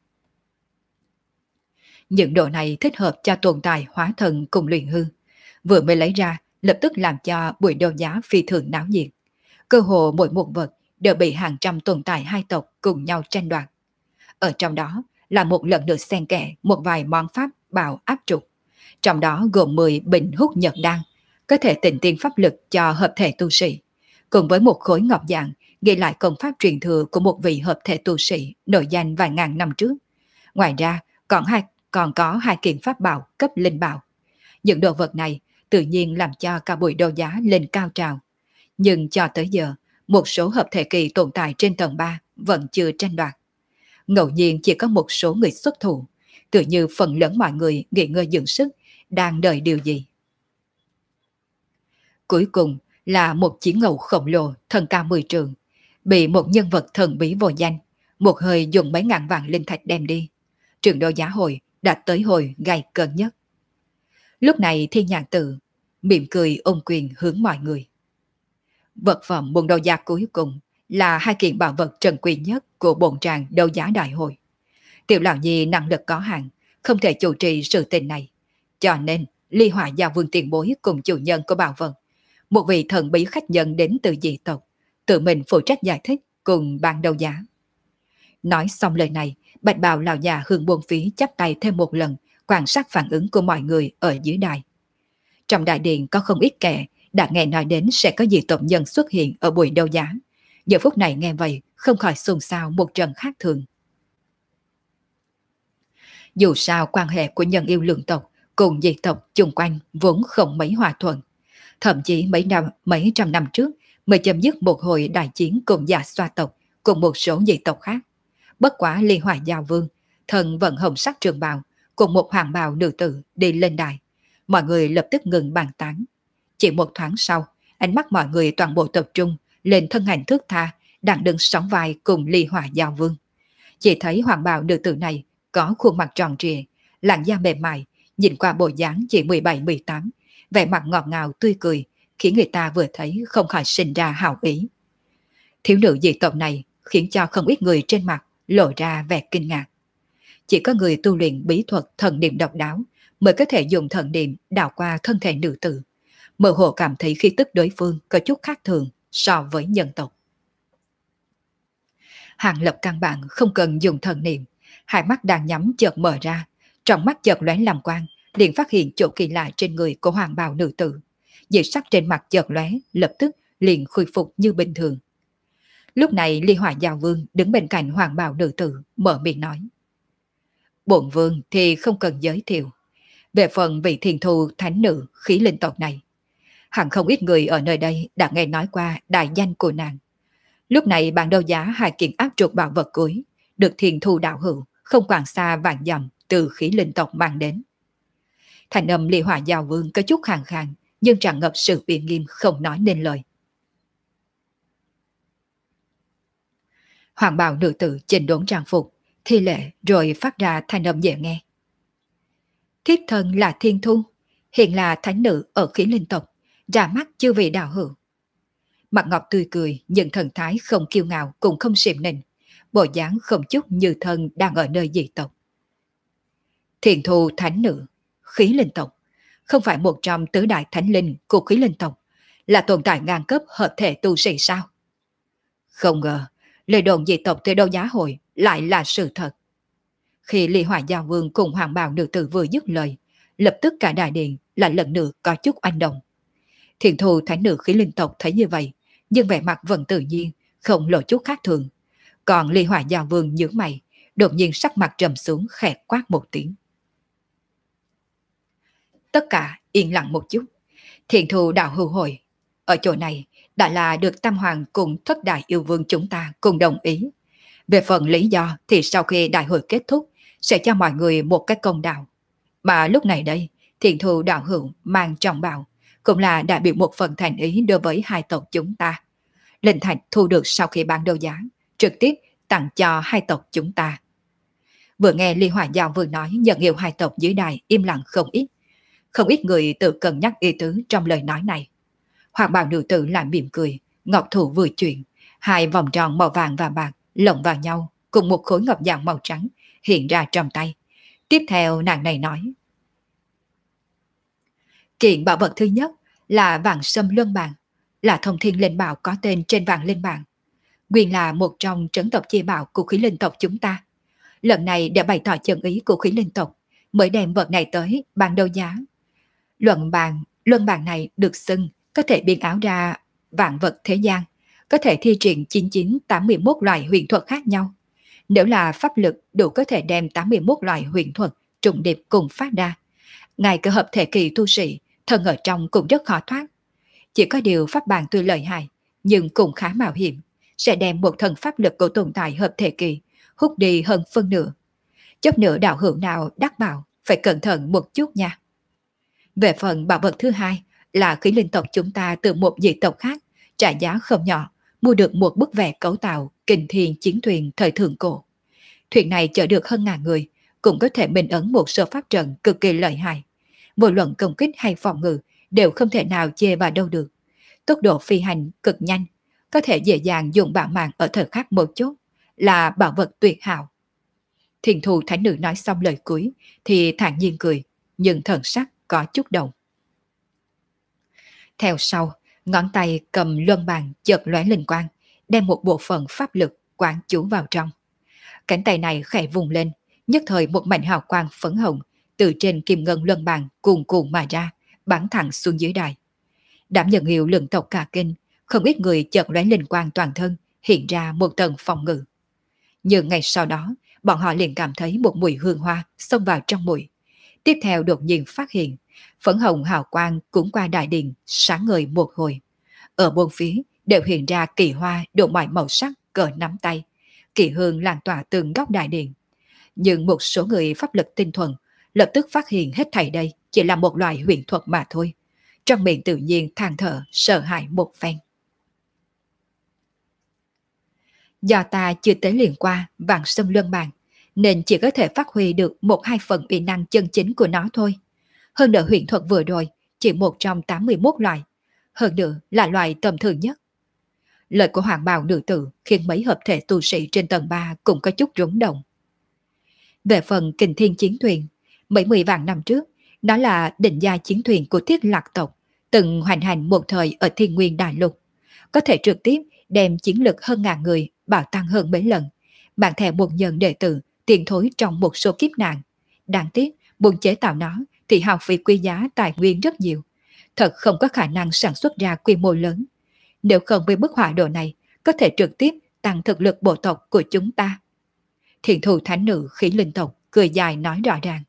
Những đồ này thích hợp cho tồn tại hóa thần cùng luyện hư. Vừa mới lấy ra, lập tức làm cho buổi đấu giá phi thường náo nhiệt. Cơ hồ mỗi một vật đều bị hàng trăm tồn tại hai tộc cùng nhau tranh đoạt. Ở trong đó là một lần nữa xen kẽ một vài món pháp bảo áp trục. Trong đó gồm 10 bình hút nhật đan, có thể tịnh tiên pháp lực cho hợp thể tu sĩ, cùng với một khối ngọc dạng ghi lại công pháp truyền thừa của một vị hợp thể tu sĩ nổi danh vài ngàn năm trước. Ngoài ra còn có hai kiện pháp bảo cấp linh bảo. Những đồ vật này tự nhiên làm cho cả buổi đấu giá lên cao trào. Nhưng cho tới giờ, một số hợp thể kỳ tồn tại trên tầng 3 vẫn chưa tranh đoạt. Ngẫu nhiên chỉ có một số người xuất thủ, tự như phần lớn mọi người nghỉ ngơi dưỡng sức, đang đợi điều gì. Cuối cùng là một chiến ngầu khổng lồ thân cao 10 trượng, bị một nhân vật thần bí vô danh, một hơi dùng mấy ngàn vạn linh thạch đem đi. Trường đấu giá hội đã tới hồi gay cân nhất. Lúc này Thiên Nhãn Tử mỉm cười ôm quyền hướng mọi người. Vật phẩm buôn đấu giá cuối cùng là hai kiện bảo vật trân quý nhất của bổn tràng đấu giá đại hội. Tiểu lão nhi năng lực có hạn, không thể chủ trì sự tình này, cho nên Ly Hỏa Gia Vương tiền bối cùng chủ nhân của bảo vật, một vị thần bí khách nhân đến từ dị tộc, tự mình phụ trách giải thích cùng bán đấu giá. Nói xong lời này, bạch bào lão già hướng buồn phí chắp tay thêm một lần, quan sát phản ứng của mọi người ở dưới đài. Trong đại điện có không ít kẻ đã nghe nói đến sẽ có dị tộc nhân xuất hiện ở buổi đấu giá. Giờ phút này nghe vậy, không khỏi xôn xao một trận khác thường. Dù sao quan hệ của nhân yêu lượng tộc cùng dị tộc chung quanh vốn không mấy hòa thuận. Thậm chí mấy trăm năm trước mới chấm dứt một hồi đại chiến cùng Dạ Xoa tộc cùng một số dị tộc khác. Bất quá Ly Hỏa Giao Vương, thần vận hồng sắc trường bào cùng một hoàng bào nữ tử đi lên đài. Mọi người lập tức ngừng bàn tán. Chỉ một thoáng sau, ánh mắt mọi người toàn bộ tập trung lên thân ảnh thước tha đang đứng sóng vai cùng Ly Hỏa Giao Vương. Chỉ thấy hoàng bào nữ tử này có khuôn mặt tròn trịa, làn da mềm mại, nhìn qua bộ dáng chỉ 17-18, vẻ mặt ngọt ngào tươi cười, khiến người ta vừa thấy không khỏi sinh ra hảo ý. Thiếu nữ dị tộc này khiến cho không ít người trên mặt lộ ra vẻ kinh ngạc. Chỉ có người tu luyện bí thuật thần niệm độc đáo mới có thể dùng thần niệm đảo qua thân thể nữ tử, mơ hồ cảm thấy khí tức đối phương có chút khác thường so với nhân tộc. Hàng Lập căn bản không cần dùng thần niệm, hai mắt đang nhắm chợt mở ra, trong mắt chợt lóe làm quang, liền phát hiện chỗ kỳ lạ trên người của hoàng bào nữ tử. Dị sắc trên mặt chợt lóe, lập tức liền khôi phục như bình thường. Lúc này Ly Hỏa Giao Vương đứng bên cạnh hoàng bào nữ tử, mở miệng nói: Bổn vương thì không cần giới thiệu. Về phần vị thiền thù thánh nữ khí linh tộc này, hẳn không ít người ở nơi đây đã nghe nói qua đại danh của nàng. Lúc này bàn đấu giá hai kiện áp trục bảo vật cuối, được thiền thù đạo hữu không quản xa vạn dặm từ khí linh tộc mang đến. Thành âm Ly Hỏa Giao Vương có chút khàn khàn, nhưng tràn ngập sự uy nghiêm không nói nên lời. Hoàng bào nữ tử chỉnh đốn trang phục, thi lễ rồi phát ra thanh âm dễ nghe. Thiếp thân là Thiên Thu, hiện là thánh nữ ở khí linh tộc, ra mắt chư vị đạo hữu. Mặt ngọc tươi cười, nhưng thần thái không kiêu ngạo cũng không xiểm nịnh, bộ dáng không chút như thân đang ở nơi dị tộc. Thiên Thu thánh nữ, khí linh tộc, không phải một trong tứ đại thánh linh của khí linh tộc, là tồn tại ngang cấp hợp thể tu sĩ sao? Không ngờ, lời đồn dị tộc tới đấu giá hội lại là sự thật. Khi Ly Hỏa Giao Vương cùng hoàng bào nữ tử vừa dứt lời, lập tức cả đại điện là lần nữa có chút oanh động. Thiền thù thánh nữ khí linh tộc thấy như vậy, nhưng vẻ mặt vẫn tự nhiên, không lộ chút khác thường. Còn Ly Hỏa Giao Vương nhướng mày, đột nhiên sắc mặt trầm xuống khẽ quát một tiếng. Tất cả yên lặng một chút. Thiền thù đạo hữu hội, ở chỗ này đã là được Tam Hoàng cùng thất đại yêu vương chúng ta cùng đồng ý. Về phần lý do thì sau khi đại hội kết thúc sẽ cho mọi người một cái công đạo. Mà lúc này đây, thiền thù đạo hữu mang trọng bảo cũng là đại biểu một phần thành ý đối với hai tộc chúng ta. Linh thạch thu được sau khi bán đấu giá, trực tiếp tặng cho hai tộc chúng ta. Vừa nghe Ly Hỏa Giao vừa nói, nhận yêu hai tộc dưới đài im lặng không ít. Không ít người tự cân nhắc ý tứ trong lời nói này. Hoàng bào nữ tử lại mỉm cười, ngọc thủ vừa chuyển, hai vòng tròn màu vàng và bạc lồng vào nhau cùng một khối ngọc dạng màu trắng hiện ra trong tay. Tiếp theo nàng này nói: Kiện bảo vật thứ nhất là vạn sâm luân bàn, là thông thiên linh bảo có tên trên vạn linh bàn. Nguyên là một trong trấn tộc chi bảo của khí linh tộc chúng ta. Lần này để bày tỏ chân ý của khí linh tộc, mới đem vật này tới bàn đấu giá. Luân bàn này được xưng có thể biến áo ra vạn vật thế gian, có thể thi triển 9981 loại huyền thuật khác nhau. Nếu là pháp lực đủ có thể đem 81 loại huyền thuật trùng điệp cùng phát ra. Ngay cả hợp thể kỳ tu sĩ, thân ở trong cũng rất khó thoát. Chỉ có điều pháp bàn tuy lợi hại, nhưng cũng khá mạo hiểm, sẽ đem một thần pháp lực của tồn tại hợp thể kỳ hút đi hơn phân nửa. Chút nữa đạo hữu nào đắc bảo phải cẩn thận một chút nha. Về phần bảo vật thứ hai là khí linh tộc chúng ta từ một dị tộc khác trả giá không nhỏ mua được một bức vẽ cấu tạo kình thiên chiến thuyền thời thượng cổ. Thuyền này chở được hơn ngàn người, cũng có thể minh ấn một số pháp trận cực kỳ lợi hại. Vô luận công kích hay phòng ngự đều không thể nào chê vào đâu được. Tốc độ phi hành cực nhanh, có thể dễ dàng dùng bạo mạng ở thời khắc một chút, là bảo vật tuyệt hảo. Thiền thù thánh nữ nói xong lời cuối thì thản nhiên cười, nhưng thần sắc có chút động. Theo sau, ngón tay cầm luân bàn chợt lóe linh quang, đem một bộ phận pháp lực quán chú vào trong. Cánh tay này khẽ vùng lên, nhất thời một mảnh hào quang phấn hồng từ trên kim ngân luân bàn cuồn cuộn mà ra, bắn thẳng xuống dưới đài. Đám nhân hiệu lượng tộc cả kinh, không ít người chợt lóe linh quang toàn thân, hiện ra một tầng phòng ngự. Nhưng ngay sau đó, bọn họ liền cảm thấy một mùi hương hoa xông vào trong mũi. Tiếp theo đột nhiên phát hiện, phấn hồng hào quang cuốn qua đại điện, sáng ngời một hồi. Ở bốn phía đều hiện ra kỳ hoa đủ mọi màu sắc cỡ nắm tay, kỳ hương lan tỏa từng góc đại điện. Nhưng một số người pháp lực tinh thuần lập tức phát hiện hết thảy đây chỉ là một loại huyền thuật mà thôi. Trong miệng tự nhiên than thở sợ hãi một phen. Do ta chưa tới liền qua vạn sâm luân bàn, nên chỉ có thể phát huy được 1-2 phần uy năng chân chính của nó thôi. Hơn nữa huyền thuật vừa rồi chỉ một trong 81 loại, hơn nữa là loại tầm thường nhất. Lời của hoàng bào nữ tử khiến mấy hợp thể tu sĩ trên tầng 3 cũng có chút rúng động. Về phần kình thiên chiến thuyền, mấy mươi vạn năm trước, nó là định gia chiến thuyền của Thiết Lạc tộc, từng hoành hành một thời ở Thiên Nguyên Đại Lục, có thể trực tiếp đem chiến lực hơn ngàn người bảo tăng hơn mấy lần, mang theo một nhân đệ tử tiền thối trong một số kiếp nạn. Đáng tiếc, muốn chế tạo nó thì hao phí quý giá tài nguyên rất nhiều, thật không có khả năng sản xuất ra quy mô lớn. Nếu không với bức họa đồ này, có thể trực tiếp tăng thực lực bộ tộc của chúng ta. Thiền thù thánh nữ khí linh tộc cười dài nói rõ ràng.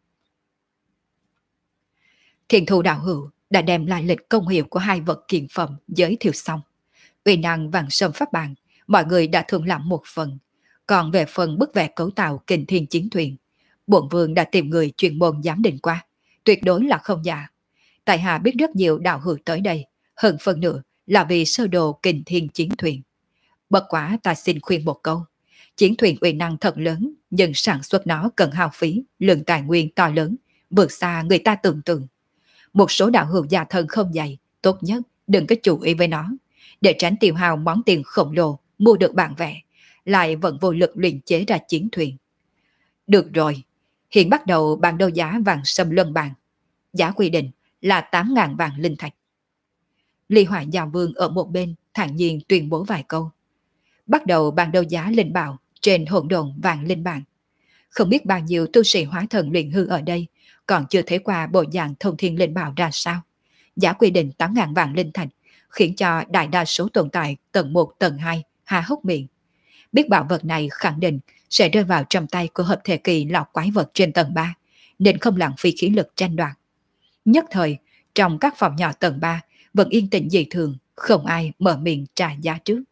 Thiền thù đạo hữu đã đem lại lịch công hiệu của hai vật kiện phẩm giới thiệu xong. Uy năng vàng sâm pháp bàn, mọi người đã thương lãm một phần. Còn về phần bức vẽ cấu tạo kình thiên chiến thuyền, bổn vương đã tìm người chuyên môn giám định qua, tuyệt đối là không giả. Tại hạ biết rất nhiều đạo hữu tới đây, hơn phần nữa là vì sơ đồ kình thiên chiến thuyền. Bất quá ta xin khuyên một câu, chiến thuyền uy năng thật lớn, nhưng sản xuất nó cần hao phí, lượng tài nguyên to lớn, vượt xa người ta tưởng tượng. Một số đạo hữu già thân không dày, tốt nhất đừng có chú ý với nó, để tránh tiêu hao món tiền khổng lồ mua được bản vẽ, lại vẫn vô lực luyện chế ra chiến thuyền. Được rồi, hiện bắt đầu bàn đấu giá vàng sâm luân bàn. Giá quy định là 8.000 vàng linh thạch. Ly Hỏa Giao Vương ở một bên thản nhiên tuyên bố vài câu. Bắt đầu bàn đấu giá linh bảo trên hỗn độn vàng linh bản. Không biết bao nhiêu tu sĩ hóa thần luyện hư ở đây còn chưa thấy qua bộ dạng thông thiên linh bảo ra sao. Giá quy định 8.000 vàng linh thạch khiến cho đại đa số tồn tại tầng 1, tầng 2 há hốc miệng. Biết bảo vật này khẳng định sẽ rơi vào trong tay của hợp thể kỳ lão quái vật trên tầng 3, nên không lãng phí khí lực tranh đoạt. Nhất thời, trong các phòng nhỏ tầng 3 vẫn yên tĩnh dị thường, không ai mở miệng trả giá trước.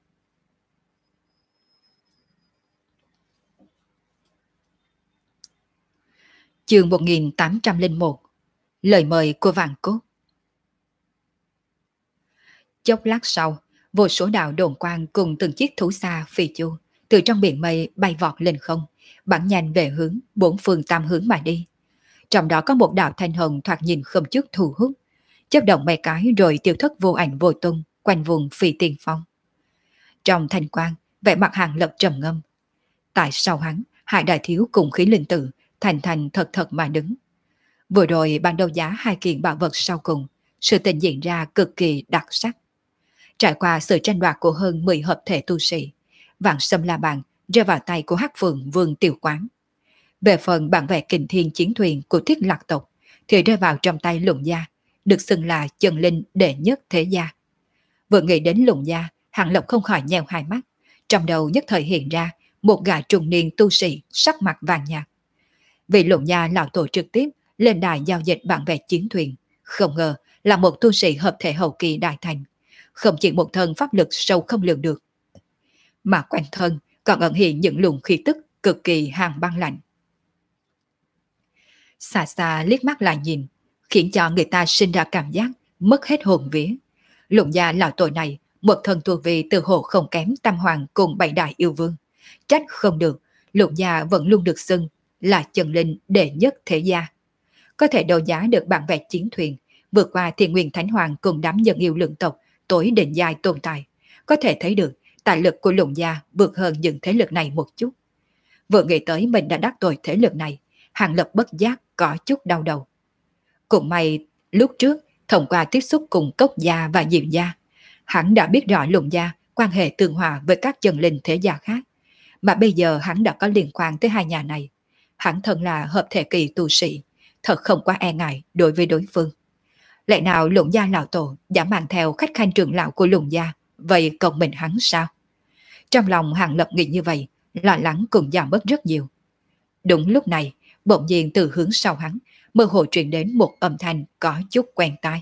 Chương 1801. Lời mời của Vạn Cốt. Chốc lát sau, vô số đạo đồn quang cùng từng chiếc thú xa phi chu từ trong biển mây bay vọt lên không, bắn nhanh về hướng bốn phương tám hướng mà đi. Trong đó có một đạo thanh hồng thoạt nhìn không chút thu hút, chớp động mấy cái rồi tiêu thất vô ảnh vô tung quanh vùng phi tiên phong. Trong thanh quang, vẻ mặt Hàng Lập trầm ngâm. Tại sau hắn, Hải Đại Thiếu cùng Khí Linh Tử thành thành thật thật mà đứng. Vừa rồi ban đầu giá hai kiện bảo vật sau cùng, sự tình diễn ra cực kỳ đặc sắc. Trải qua sự tranh đoạt của hơn 10 hợp thể tu sĩ, vạn sâm la bàn rơi vào tay của Hắc Phượng Vương Tiểu Quán. Về phần bản vẽ kình thiên chiến thuyền của Thiết Lạc tộc thì rơi vào trong tay Lũng Gia, được xưng là chân linh đệ nhất thế gia. Vừa nghĩ đến Lũng Gia, Hàng Lập không khỏi nheo hai mắt, trong đầu nhất thời hiện ra một gã trung niên tu sĩ sắc mặt vàng nhạt. Vì Lũng Gia lão tổ trực tiếp lên đài giao dịch bản vẽ chiến thuyền, không ngờ là một tu sĩ hợp thể hậu kỳ đại thành, không chỉ một thân pháp lực sâu không lường được, mà quanh thân còn ẩn hiện những luồng khí tức cực kỳ hàn băng lạnh. Xa xa liếc mắt lại nhìn, khiến cho người ta sinh ra cảm giác mất hết hồn vía. Lũng Gia lão tổ này một thân tu vi từ hồ không kém Tam Hoàng cùng bảy đại yêu vương, trách không được Lũng Gia vẫn luôn được xưng là chân linh đệ nhất thế gia. Có thể đấu giá được bản vẽ chiến thuyền, vượt qua Thiên Nguyên Thánh Hoàng cùng đám nhân yêu lượng tộc tối đỉnh giai tồn tại, có thể thấy được tài lực của Lũng Gia vượt hơn những thế lực này một chút. Vừa nghĩ tới mình đã đắc tội thế lực này, Hàng Lập bất giác có chút đau đầu. Cũng may lúc trước thông qua tiếp xúc cùng Cốc Gia và Diệu Gia, hắn đã biết rõ Lũng Gia quan hệ tương hòa với các chân linh thế gia khác, mà bây giờ hắn đã có liên quan tới hai nhà này. Hắn thân là hợp thể kỳ tu sĩ, thật không quá e ngại đối với đối phương. Lẽ nào Lũng gia lão tổ dám mang theo khách khanh trưởng lão của Lũng gia, vậy còn mình hắn sao? Trong lòng Hàng Lập nghĩ như vậy, lo lắng cũng giảm bớt rất nhiều. Đúng lúc này, bỗng nhiên từ hướng sau hắn, mơ hồ truyền đến một âm thanh có chút quen tai.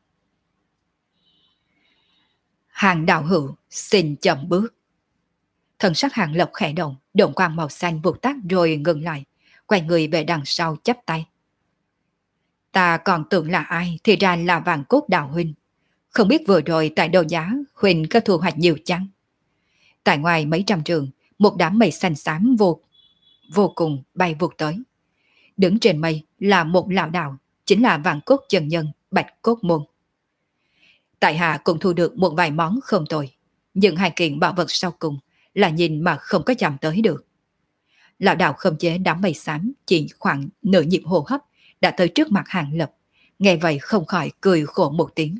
Hàng đạo hữu, xin chậm bước. Thần sắc Hàng Lập khẽ động, độn quang màu xanh vụt tắt rồi ngừng lại, quay người về đằng sau chắp tay. Ta còn tưởng là ai thì ra là Vạn Cốt đạo huynh. Không biết vừa rồi tại đấu giá huynh có thu hoạch nhiều chăng? Tại ngoài mấy trăm trường, một đám mây xanh xám vô cùng bay vụt tới. Đứng trên mây là một lão đạo, chính là Vạn Cốt chân nhân Bạch Cốt Môn. Tại hạ cũng thu được một vài món không tồi, nhưng hai kiện bảo vật sau cùng là nhìn mà không có chạm tới được. Lão đạo không chế đám mây xám chỉ khoảng nửa nhịp hô hấp đã tới trước mặt Hàng Lập, nghe vậy không khỏi cười khổ một tiếng.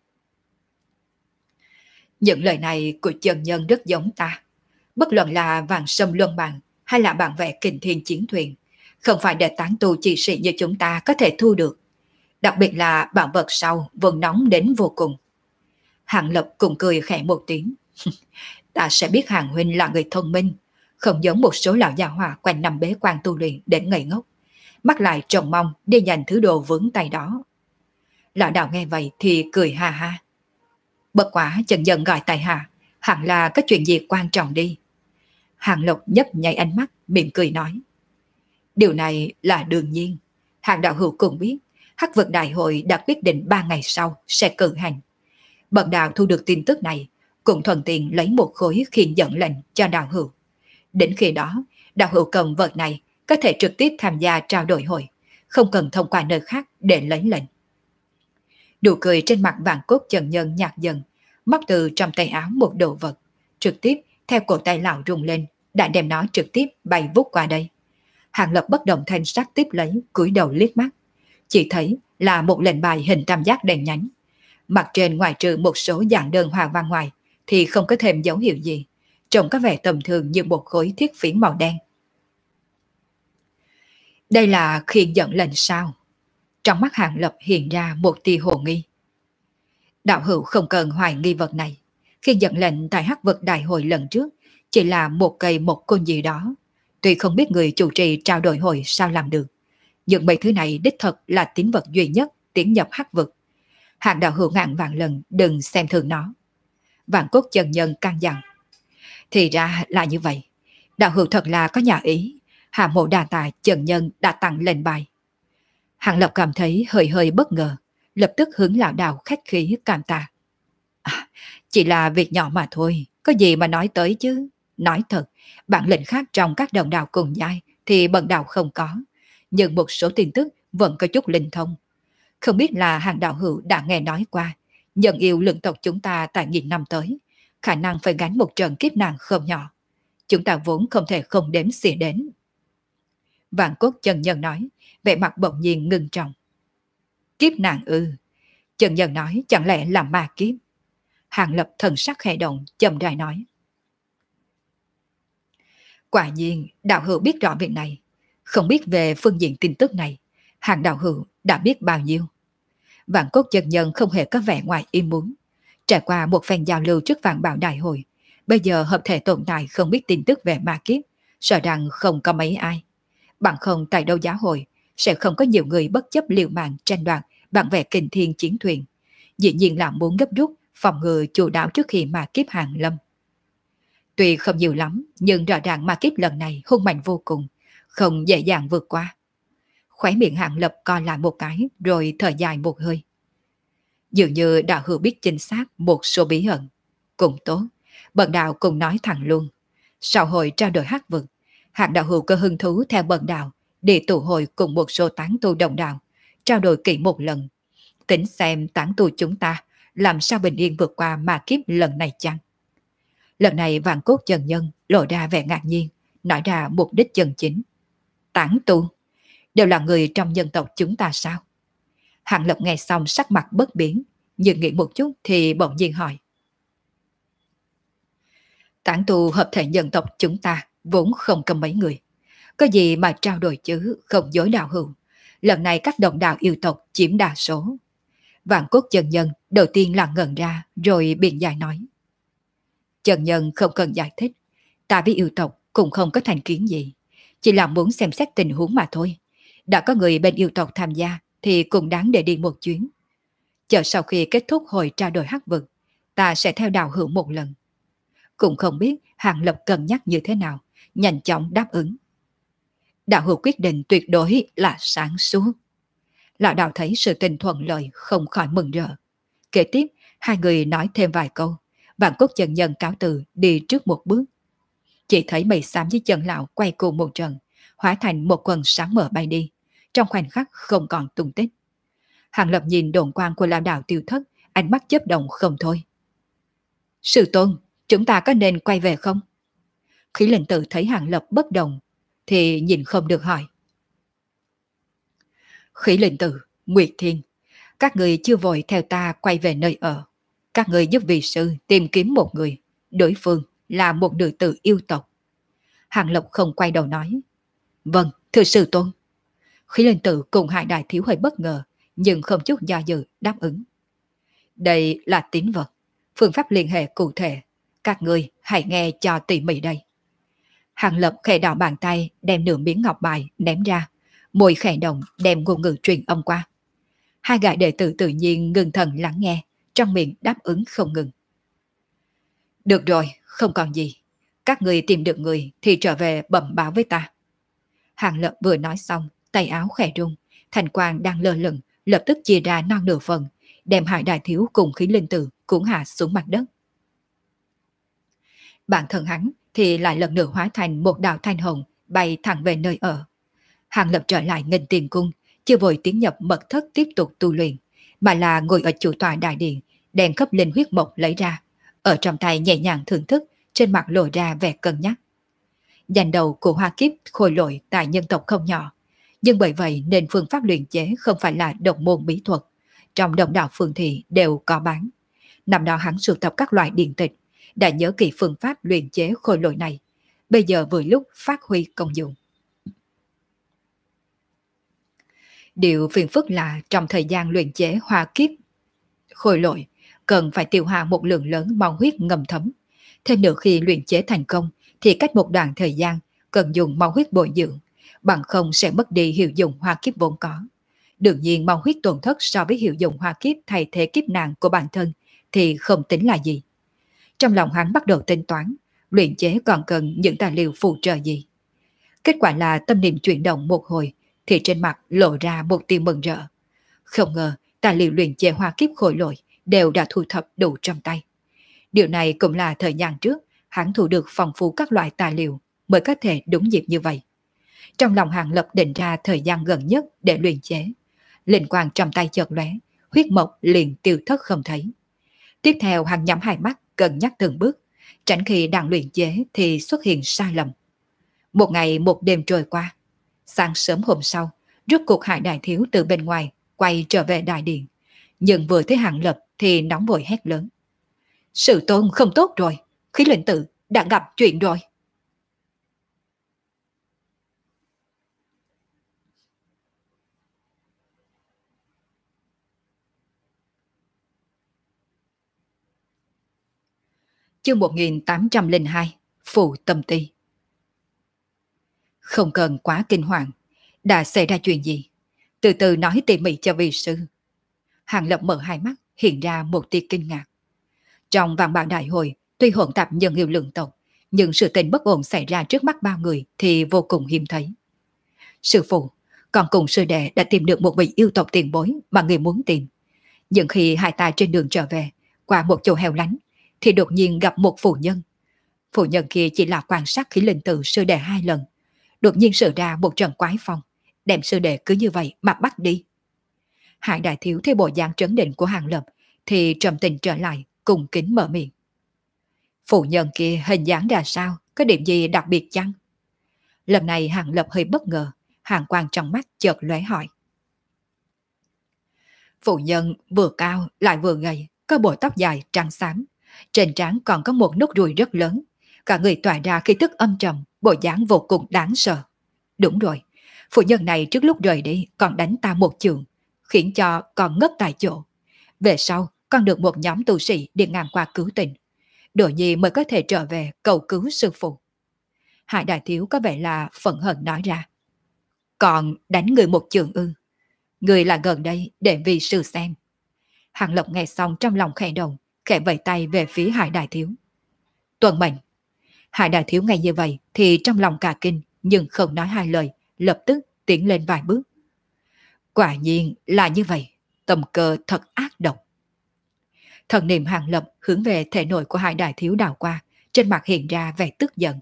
Những lời này của chân nhân rất giống ta. Bất luận là vàng sâm luân bàn hay là bản vẽ kinh thiên chiến thuyền, không phải để tán tu chi sĩ như chúng ta có thể thu được. Đặc biệt là bảo vật sau vẫn nóng đến vô cùng. Hàng Lập cũng cười khẽ một tiếng. Ta sẽ biết Hàng huynh là người thông minh, không giống một số lão già hòa quanh năm bế quan tu luyện đến ngây ngốc, mắt lại trông mong đi giành thứ đồ vướng tay đó. Lão đạo nghe vậy thì cười ha ha. Bất quả chân nhân gọi tại hạ, hẳn là có chuyện gì quan trọng đi. Hàng Lộc nhấp nháy ánh mắt, mỉm cười nói. Điều này là đương nhiên. Hàng đạo hữu cũng biết, Hắc Vực Đại hội đã quyết định 3 ngày sau sẽ cử hành. Bần đạo thu được tin tức này, cũng thuận tiện lấy một khối khiên dẫn lệnh cho đạo hữu. Đến khi đó, đạo hữu cầm vật này có thể trực tiếp tham gia trao đổi hội, không cần thông qua nơi khác để lấy lệnh. Nụ cười trên mặt Vạn Cốt chân nhân nhạt dần, móc từ trong tay áo một đồ vật, trực tiếp theo cổ tay lão rung lên, đã đem nó trực tiếp bay vút qua đây. Hàng Lập bất động thanh sắc tiếp lấy, cúi đầu liếc mắt, chỉ thấy là một lệnh bài hình tam giác đèn nhánh. Mặt trên ngoài trừ một số dạng đơn hoa văn ngoài, thì không có thêm dấu hiệu gì, trông có vẻ tầm thường như một khối thiết phiến màu đen. Đây là khiên dẫn lệnh sao? Trong mắt Hàng Lập hiện ra một tia hồ nghi. Đạo hữu không cần hoài nghi vật này. Khiên dẫn lệnh tại Hắc Vực Đại hội lần trước chỉ là một cây một côn gì đó. Tuy không biết người chủ trì trao đổi hội sao làm được, nhưng mấy thứ này đích thật là tín vật duy nhất tiến nhập Hắc Vực. Hàng đạo hữu ngàn vạn lần đừng xem thường nó. Vạn Cốt chân nhân căn dặn. Thì ra là như vậy. Đạo hữu thật là có nhà ý. Hạ mộ đà tài chân nhân đã tặng lệnh bài. Hàng Lập cảm thấy hơi hơi bất ngờ, lập tức hướng lão đạo khách khí cảm tạ. Chỉ là việc nhỏ mà thôi, có gì mà nói tới chứ. Nói thật, bản lĩnh khác trong các đồng đạo cùng giai thì bần đạo không có, nhưng một số tin tức vẫn có chút linh thông. Không biết là Hàng đạo hữu đã nghe nói qua, nhân yêu lượng tộc chúng ta tại nghìn năm tới, khả năng phải gánh một trận kiếp nạn không nhỏ. Chúng ta vốn không thể không đếm xỉa đến. Vạn Cốt chân nhân nói, vẻ mặt bỗng nhiên ngưng trọng. Kiếp nạn ư? Chân nhân nói chẳng lẽ là ma kiếp? Hàng Lập thần sắc khẽ động, chậm rãi nói. Quả nhiên, đạo hữu biết rõ việc này. Không biết về phương diện tin tức này, Hàng đạo hữu đã biết bao nhiêu? Vạn Cốt chân nhân không hề có vẻ ngoài ý muốn. Trải qua một phen giao lưu trước Vạn Bảo Đại hội, bây giờ hợp thể tồn tại không biết tin tức về ma kiếp, sợ rằng không có mấy ai. Bằng không tại đấu giá hội, sẽ không có nhiều người bất chấp liều mạng tranh đoạt bản vẽ kinh thiên chiến thuyền. Dĩ nhiên là muốn gấp rút phòng ngừa chủ đạo trước khi ma kiếp hàng lâm. Tuy không nhiều lắm, nhưng rõ ràng ma kiếp lần này hung mạnh vô cùng, không dễ dàng vượt qua. Khóe miệng Hàng Lập co lại một cái rồi thở dài một hơi. Dường như đạo hữu biết chính xác một số bí ẩn. Cũng tốt, bần đạo cùng nói thẳng luôn. Sau hội trao đổi Hắc Vực, Hạng đạo hữu có hứng thú theo bần đạo để tụ hội cùng một số tán tu đồng đạo, trao đổi kỹ một lần, tính xem tán tu chúng ta làm sao bình yên vượt qua ma kiếp lần này chăng? Lần này Vạn Cốt chân nhân lộ ra vẻ ngạc nhiên, nói ra mục đích chân chính. Tán tu đều là người trong nhân tộc chúng ta sao? Hàng Lập nghe xong sắc mặt bất biến, nhưng nghĩ một chút thì bỗng nhiên hỏi. Tán tu hợp thể nhân tộc chúng ta vốn không cầm mấy người. Có gì mà trao đổi chứ không dối đạo hữu. Lần này các đồng đạo yêu tộc chiếm đa số. Vạn cốt chân nhân đầu tiên là ngẩn ra rồi biện giải nói. Chân nhân không cần giải thích. Ta với yêu tộc cũng không có thành kiến gì. Chỉ là muốn xem xét tình huống mà thôi. Đã có người bên yêu tộc tham gia thì cũng đáng để đi một chuyến. Chờ sau khi kết thúc hồi trao đổi hắc vực, ta sẽ theo đạo hữu một lần. Cũng không biết Hàng Lập cân nhắc như thế nào, nhanh chóng đáp ứng. Đạo hữu quyết định tuyệt đối là sáng suốt. Lão đạo thấy sự tình thuận lợi không khỏi mừng rỡ. Kế tiếp, hai người nói thêm vài câu. Vạn cốt chân nhân cáo từ đi trước một bước. Chỉ thấy mây xám với chân lão quay cùng một trận, hóa thành một quần sáng mở bay đi. Trong khoảnh khắc không còn tung tích. Hàng Lập nhìn đồn quang của lão đạo tiêu thất, ánh mắt chớp động không thôi. Sư tôn, chúng ta có nên quay về không? Khí linh tử thấy Hàng Lập bất động, thì nhìn không được hỏi. Khí linh tử, Nguyệt Thiên, các người chưa vội theo ta quay về nơi ở. Các người giúp vị sư tìm kiếm một người, đối phương là một nữ tử yêu tộc. Hàng Lập không quay đầu nói. Vâng, thưa sư tôn. Khí linh tử cùng hai đại thiếu hơi bất ngờ, nhưng không chút do dự đáp ứng. Đây là tín vật, phương pháp liên hệ cụ thể. Các người hãy nghe cho tỉ mỉ đây. Hàng Lập khẽ đảo bàn tay đem nửa miếng ngọc bài ném ra, môi khẽ động đem ngôn ngữ truyền âm qua. Hai gã đệ tử tự nhiên ngừng thần lắng nghe, trong miệng đáp ứng không ngừng. Được rồi, không còn gì. Các người tìm được người thì trở về bẩm báo với ta. Hàng Lập vừa nói xong, tay áo khẽ rung, thành quang đang lơ lửng, lập tức chia ra non nửa phần, đem hai đại thiếu cùng khí linh tử cuốn hạ xuống mặt đất. Bản thân hắn thì lại lần nữa hóa thành một đạo thanh hồng bay thẳng về nơi ở. Hàng Lập trở lại Nghênh Tiền Cung, chưa vội tiến nhập mật thất tiếp tục tu luyện, mà là ngồi ở chủ tọa đại điện, đèn cấp linh huyết mộc lấy ra, ở trong tay nhẹ nhàng thưởng thức, trên mặt lộ ra vẻ cân nhắc. Giành đầu của Hoa Kiếp khôi lỗi tại nhân tộc không nhỏ, nhưng bởi vậy nên phương pháp luyện chế không phải là độc môn bí thuật, trong đồng đạo phương thị đều có bán. Năm đó hắn sưu tập các loại điện tịch, đã nhớ kỹ phương pháp luyện chế khôi lỗi này, bây giờ vừa lúc phát huy công dụng. Điều phiền phức là trong thời gian luyện chế Hoa Kiếp khôi lỗi cần phải tiêu hao một lượng lớn máu huyết ngầm thấm. Thêm nữa khi luyện chế thành công thì cách một đoạn thời gian cần dùng máu huyết bồi dưỡng, bằng không sẽ mất đi hiệu dụng Hoa Kiếp vốn có. Đương nhiên máu huyết tổn thất so với hiệu dụng Hoa Kiếp thay thế kiếp nạn của bản thân thì không tính là gì. Trong lòng hắn bắt đầu tính toán, luyện chế còn cần những tài liệu phụ trợ gì. Kết quả là tâm niệm chuyển động một hồi, thì trên mặt lộ ra một tia mừng rỡ. Không ngờ tài liệu luyện chế Hoa Kiếp khôi lỗi đều đã thu thập đủ trong tay. Điều này cũng là thời gian trước hắn thu được phong phú các loại tài liệu mới có thể đúng dịp như vậy. Trong lòng Hàng Lập định ra thời gian gần nhất để luyện chế. Linh quang trong tay chợt lóe, huyết mộc liền tiêu thất không thấy. Tiếp theo hắn nhắm hai mắt cân nhắc từng bước, tránh khi đang luyện chế thì xuất hiện sai lầm. Một ngày một đêm trôi qua. Sáng sớm hôm sau, rốt cuộc Hải đại thiếu từ bên ngoài quay trở về đại điện. Nhưng vừa thấy Hàng Lập thì nóng vội hét lớn. Sự tôn không tốt rồi, khí lệnh tử đã gặp chuyện rồi. Chương 1802, Phụ Tâm Ti. Không cần quá kinh hoàng, đã xảy ra chuyện gì? Từ từ nói tỉ mỉ cho vị sư. Hàng Lập mở hai mắt, hiện ra một tia kinh ngạc. Trong vạn bạo đại hội, tuy hỗn tạp nhân yêu lượng tộc, nhưng sự tình bất ổn xảy ra trước mắt bao người thì vô cùng hiếm thấy. Sư phụ, còn cùng sư đệ đã tìm được một vị yêu tộc tiền bối mà người muốn tìm. Nhưng khi hai ta trên đường trở về, qua một chỗ hẻo lánh, thì đột nhiên gặp một phụ nhân. Phụ nhân kia chỉ là quan sát khí linh tử sư đệ hai lần. Đột nhiên xảy ra một trận quái phong, đem sư đệ cứ như vậy mà bắt đi. Hải đại thiếu thấy bộ dạng trấn định của Hàng Lập thì trầm tình trở lại, cùng kính mở miệng. Phụ nhân kia hình dáng ra sao, có điểm gì đặc biệt chăng? Lần này Hàng Lập hơi bất ngờ, hàng quang trong mắt chợt lóe hỏi. Phụ nhân vừa cao lại vừa gầy, có bộ tóc dài trắng xám, trên trán còn có một nốt ruồi rất lớn, Cả người tỏa ra khí tức âm trầm, bộ dáng vô cùng đáng sợ. Đúng rồi, phụ nhân này trước lúc rời đi còn đánh ta một trường, khiến cho con ngất tại chỗ. Về sau, con được một nhóm tu sĩ đi ngang qua cứu tình. Đồ nhi mới có thể trở về cầu cứu sư phụ. Hải đại thiếu có vẻ là phẫn hận nói ra. Còn đánh người một trường ư? Người là gần đây để vì sư xem. Hàng Lập nghe xong trong lòng khẽ động, khẽ vẫy tay về phía Hải đại thiếu. Tuân mệnh. Hải đại thiếu nghe như vậy thì trong lòng cả kinh, nhưng không nói hai lời, lập tức tiến lên vài bước. Quả nhiên là như vậy, tâm cơ thật ác độc. Thần niệm Hàng Lập hướng về thể nội của Hải đại thiếu đảo qua, trên mặt hiện ra vẻ tức giận.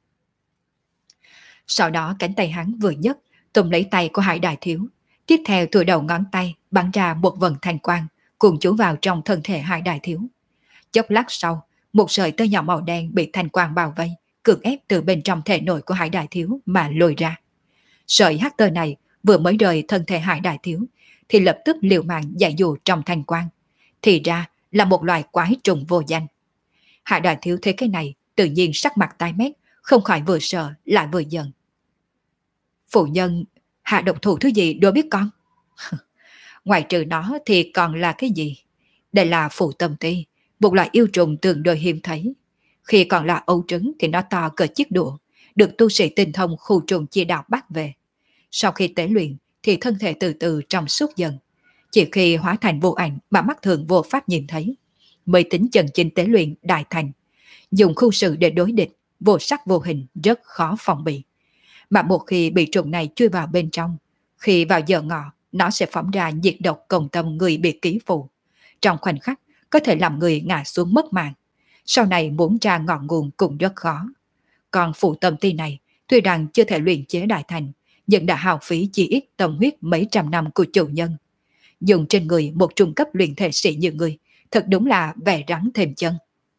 Sau đó cánh tay hắn vừa nhấc, túm lấy tay của Hải đại thiếu, tiếp theo từ đầu ngón tay bắn ra một vần thanh quang, cùng chú vào trong thân thể Hải đại thiếu. Chốc lát sau, một sợi tơ nhỏ màu đen bị thanh quang bao vây, cưỡng ép từ bên trong thể nội của Hải đại thiếu mà lôi ra. Sợi hắc tơ này vừa mới rời thân thể Hải đại thiếu, thì lập tức liều mạng giải dụ trong thanh quang. Thì ra là một loài quái trùng vô danh. Hải đại thiếu thấy cái này, tự nhiên sắc mặt tái mét, không khỏi vừa sợ lại vừa giận. Phụ nhân, hạ độc thủ thứ gì đôi biết con? Ngoài trừ nó thì còn là cái gì? Đây là phù tâm ti, một loại yêu trùng tương đối hiếm thấy. Khi còn là ấu trứng thì nó to cỡ chiếc đũa, được tu sĩ tinh thông khu trùng chia đạo bắt về. Sau khi tế luyện thì thân thể từ từ trong suốt dần. Chỉ khi hóa thành vô ảnh mà mắt thường vô pháp nhìn thấy, mới tính chân chính tế luyện đại thành. Dùng khu sự để đối địch, vô sắc vô hình rất khó phòng bị. Mà một khi bị trùng này chui vào bên trong, khi vào giờ ngọ, nó sẽ phóng ra nhiệt độc công tâm người bị ký phụ. Trong khoảnh khắc, có thể làm người ngã xuống mất mạng. Sau này muốn ra ngọn nguồn cũng rất khó. Còn phụ tâm ti này, tuy rằng chưa thể luyện chế đại thành, nhưng đã hao phí chỉ ít tâm huyết mấy trăm năm của chủ nhân. Dùng trên người một trung cấp luyện thể sĩ như người, thật đúng là vẻ rắn thêm chân.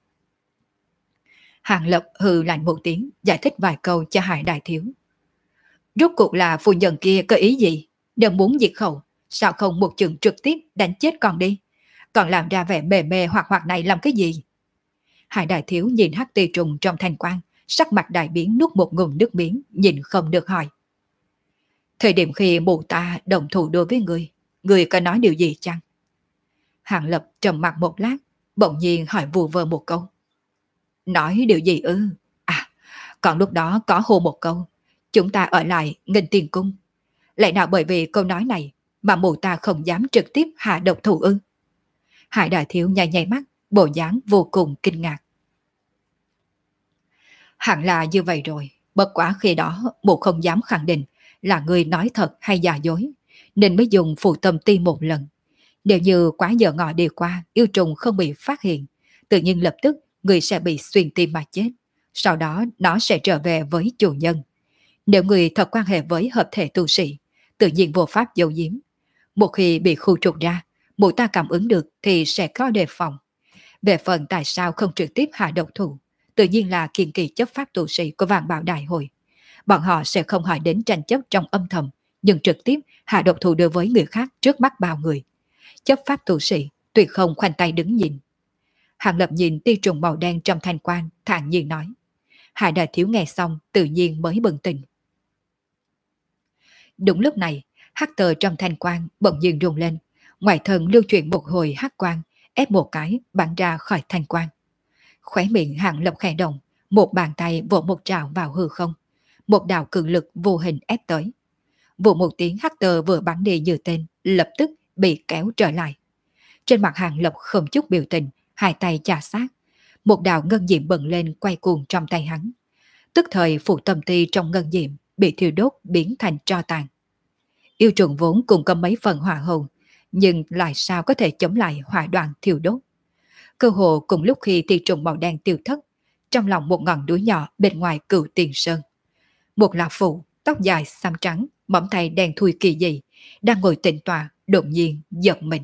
Hàng Lập hừ lạnh một tiếng, giải thích vài câu cho Hải đại thiếu. Rốt cuộc là phu nhân kia có ý gì? Nếu muốn diệt khẩu, sao không một chừng trực tiếp đánh chết con đi? Còn làm ra vẻ mề mề hoặc này làm cái gì? Hải đại thiếu nhìn hắc tì trùng trong thanh quang, sắc mặt đại biến nuốt một ngụm nước miếng, nhìn không được hỏi. Thời điểm khi mụ ta đồng thủ đối với người có nói điều gì chăng? Hàng Lập trầm mặt một lát, bỗng nhiên hỏi vù vơ một câu. Nói điều gì ư? À, còn lúc đó có hô một câu. Chúng ta ở lại Nghênh Tiên Cung. Lẽ nào bởi vì câu nói này mà mụ ta không dám trực tiếp hạ độc thủ ư? Hải đại thiếu nhảy nhảy mắt, bộ dáng vô cùng kinh ngạc. Hẳn là như vậy rồi, bất quá khi đó mụ không dám khẳng định là người nói thật hay giả dối, nên mới dùng phù tâm ti một lần. Nếu như quá giờ ngọ đi qua, yêu trùng không bị phát hiện, tự nhiên lập tức người sẽ bị xuyên tim mà chết. Sau đó nó sẽ trở về với chủ nhân. Nếu người thật quan hệ với hợp thể tu sĩ, tự nhiên vô pháp giấu giếm. Một khi bị khu trục ra, mụ ta cảm ứng được thì sẽ có đề phòng. Về phần tại sao không trực tiếp hạ độc thủ, tự nhiên là kiên kỳ chấp pháp tu sĩ của Vạn Bảo Đại Hội. Bọn họ sẽ không hỏi đến tranh chấp trong âm thầm, nhưng trực tiếp hạ độc thủ đối với người khác trước mắt bao người. Chấp pháp tu sĩ tuyệt không khoanh tay đứng nhìn. Hàng Lập nhìn tia trùng màu đen trong thanh quan, thản nhiên nói. Hải đại thiếu nghe xong tự nhiên mới bừng tỉnh. Đúng lúc này, hắc tờ trong thanh quan bỗng nhiên rung lên, ngoài thân lưu chuyển một hồi hắc quang, ép một cái bắn ra khỏi thanh quan. Khóe miệng Hàng Lập khẽ động, một bàn tay vỗ một trào vào hư không, một đạo cường lực vô hình ép tới. Vụ một tiếng hắc tờ vừa bắn đi như tên, lập tức bị kéo trở lại. Trên mặt Hàng Lập không chút biểu tình, hai tay chà sát, một đạo ngân diệm bừng lên quay cuồng trong tay hắn. Tức thời phụ tâm ti trong ngân diệm bị thiêu đốt biến thành tro tàn. Yêu trùng vốn cùng có mấy phần hỏa hồn, nhưng lại sao có thể chống lại hỏa đoàn thiêu đốt. Cơ hồ cùng lúc khi tia trùng màu đen tiêu thất, trong lòng một ngọn núi nhỏ bên ngoài Cửu Tiền Sơn, một lão phụ tóc dài xám trắng, móng tay đen thui kỳ dị, đang ngồi tĩnh tọa, đột nhiên giật mình.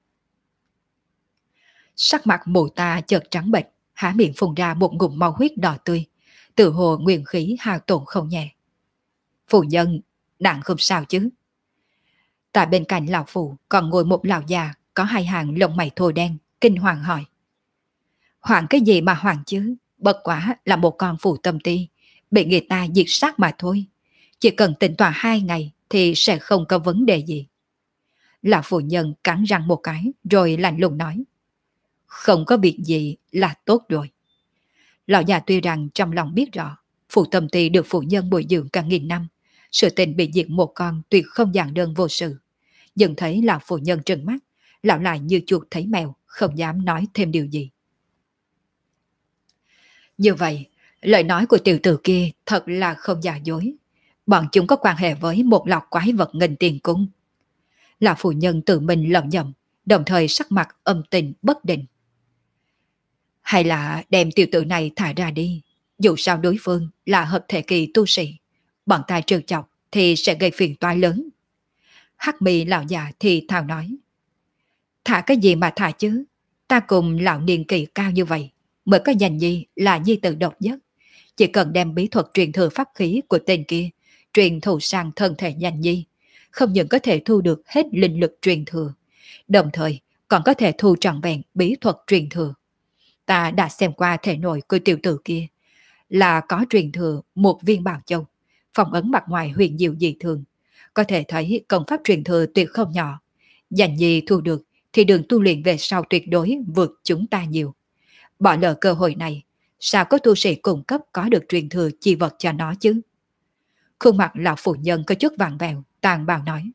Sắc mặt mụ ta chợt trắng bệch, há miệng phun ra một ngụm máu huyết đỏ tươi, tự hồ nguyên khí hao tổn không nhẹ. Phụ nhân, nàng không sao chứ? Tại bên cạnh lão phụ còn ngồi một lão già có hai hàng lông mày thô đen, kinh hoàng hỏi. Hoảng cái gì mà hoảng chứ? bất quá là một con phù tâm ti, bị người ta diệt sát mà thôi. Chỉ cần tĩnh tọa 2 ngày thì sẽ không có vấn đề gì. Lão phụ nhân cắn răng một cái rồi lạnh lùng nói. Không có việc gì là tốt rồi. Lão già tuy rằng trong lòng biết rõ, phù tâm ti được phụ nhân bồi dưỡng cả nghìn năm, sự tình bị diệt một con tuyệt không giản đơn vô sự. Nhưng thấy lão phụ nhân trừng mắt, lão lại như chuột thấy mèo, không dám nói thêm điều gì. Như vậy, lời nói của tiểu tử kia thật là không giả dối. Bọn chúng có quan hệ với một lọc quái vật nghìn tiền cung. Lão phụ nhân tự mình lẩm nhẩm, đồng thời sắc mặt âm tình bất định. Hay là đem tiểu tử này thả ra đi. Dù sao đối phương là hợp thể kỳ tu sĩ, bọn ta trêu chọc thì sẽ gây phiền toái lớn. Hắc mi lão già thì thào nói. Thả cái gì mà thả chứ? Ta cùng lão niên kỳ cao như vậy, mới có danh nhi là nhi tử độc nhất. Chỉ cần đem bí thuật truyền thừa pháp khí của tên kia truyền thụ sang thân thể danh nhi, không những có thể thu được hết linh lực truyền thừa, đồng thời còn có thể thu trọn vẹn bí thuật truyền thừa. Ta đã xem qua thể nội của tiểu tử kia, là có truyền thừa một viên bảo châu, phong ấn mặt ngoài huyền diệu dị thường. Có thể thấy công pháp truyền thừa tuyệt không nhỏ. Danh nhi thu được thì đường tu luyện về sau tuyệt đối vượt chúng ta nhiều. Bỏ lỡ cơ hội này, sao có tu sĩ cung cấp có được truyền thừa chi vật cho nó chứ? Khuôn mặt lão phụ nhân có chút vàng vẹo, tàn bạo nói.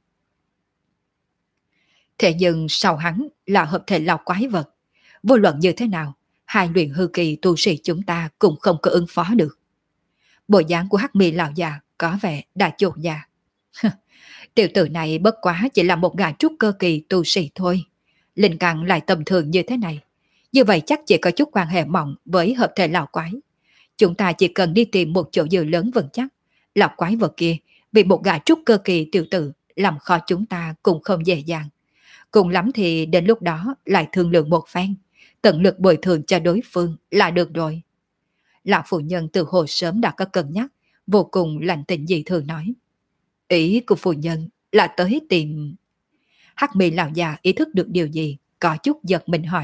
Thế nhưng sau hắn là hợp thể lão quái vật. Vô luận như thế nào, hai luyện hư kỳ tu sĩ chúng ta cũng không có ứng phó được. Bộ dáng của hắc mi lão già có vẻ đã chột dạ. Tiểu tử này bất quá chỉ là một gã trúc cơ kỳ tu sĩ thôi. Linh căn lại tầm thường như thế này. Như vậy chắc chỉ có chút quan hệ mỏng với hợp thể lão quái. Chúng ta chỉ cần đi tìm một chỗ dựa lớn vững chắc. Lão quái vật kia vì một gã trúc cơ kỳ tiểu tử làm khó chúng ta cũng không dễ dàng. Cùng lắm thì đến lúc đó lại thương lượng một phen, tận lực bồi thường cho đối phương là được rồi. Lão phụ nhân từ hồi sớm đã có cân nhắc, vô cùng lạnh tình dị thường nói. Ý của phụ nhân là tới tìm... Hắc mi lão già ý thức được điều gì, có chút giật mình hỏi.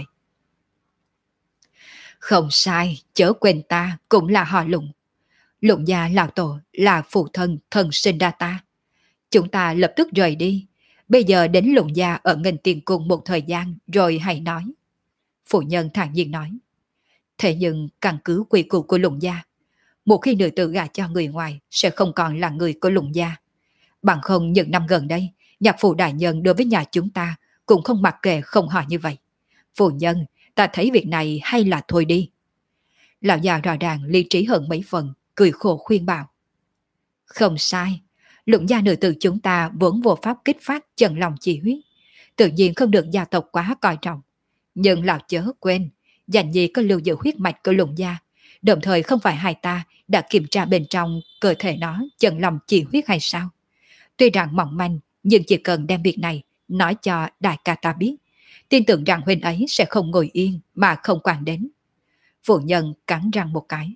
Không sai, chớ quên ta cũng là họ Lụng. Lụng gia lão tổ là phụ thân thần sinh ra ta. Chúng ta lập tức rời đi. Bây giờ đến Lụng gia ở Nghênh Tiền Cung một thời gian rồi hãy nói. Phụ nhân thản nhiên nói. Thế nhưng căn cứ quy củ của Lụng gia, một khi nữ tử gả cho người ngoài sẽ không còn là người của Lụng gia. Bằng không những năm gần đây, nhạc phụ đại nhân đối với nhà chúng ta cũng không mặc kệ không hỏi như vậy. Phụ nhân, ta thấy việc này hay là thôi đi. Lão già rõ ràng lý trí hơn mấy phần, cười khổ khuyên bảo. Không sai, Lụng gia nữ tử chúng ta vốn vô pháp kích phát chân lòng chi huyết, tự nhiên không được gia tộc quá coi trọng. Nhưng lão chớ quên, danh nhi có lưu giữ huyết mạch của Lụng gia, đồng thời không phải hai ta đã kiểm tra bên trong cơ thể nó chân lòng chi huyết hay sao? Tuy rằng mỏng manh, nhưng chỉ cần đem việc này nói cho đại ca ta biết, tin tưởng rằng huynh ấy sẽ không ngồi yên mà không quan đến. Phụ nhân cắn răng một cái.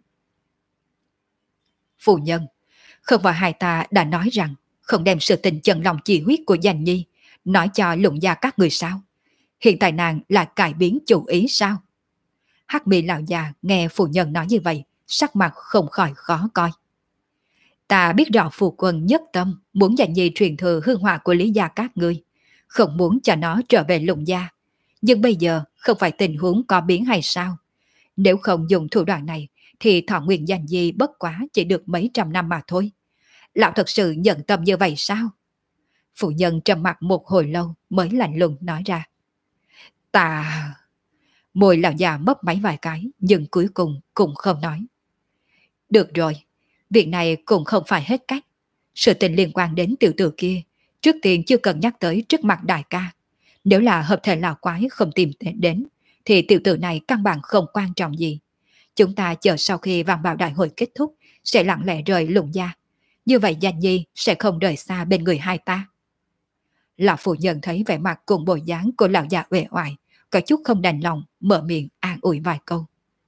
Phụ nhân, không phải hai ta đã nói rằng không đem sự tình chân lòng chi huyết của danh nhi nói cho Lụng gia các người sao? Hiện tại nàng lại cải biến chủ ý sao? Hắc mi lão già nghe phụ nhân nói như vậy, sắc mặt không khỏi khó coi. Ta biết rõ phụ quân nhất tâm muốn danh nhi truyền thừa hương hỏa của Lý gia các ngươi, không muốn cho nó trở về Lụng gia. Nhưng bây giờ không phải tình huống có biến hay sao? Nếu không dùng thủ đoạn này thì thọ nguyên danh nhi bất quá chỉ được mấy trăm năm mà thôi. Lão thật sự nhận tâm như vậy sao? Phụ nhân trầm mặt một hồi lâu mới lạnh lùng nói ra. Ta... Môi lão già mấp máy vài cái nhưng cuối cùng cũng không nói. Được rồi, việc này cũng không phải hết cách. Sự tình liên quan đến tiểu tử kia, trước tiên chưa cần nhắc tới trước mặt đại ca. Nếu là hợp thể lão quái không tìm đến, thì tiểu tử này căn bản không quan trọng gì. Chúng ta chờ sau khi vàng bào đại hội kết thúc, sẽ lặng lẽ rời Lụng gia. Như vậy danh nhi sẽ không rời xa bên người hai ta. Lão phụ nhân thấy vẻ mặt cùng bộ dáng của lão già uể oải, có chút không đành lòng, mở miệng an ủi vài câu.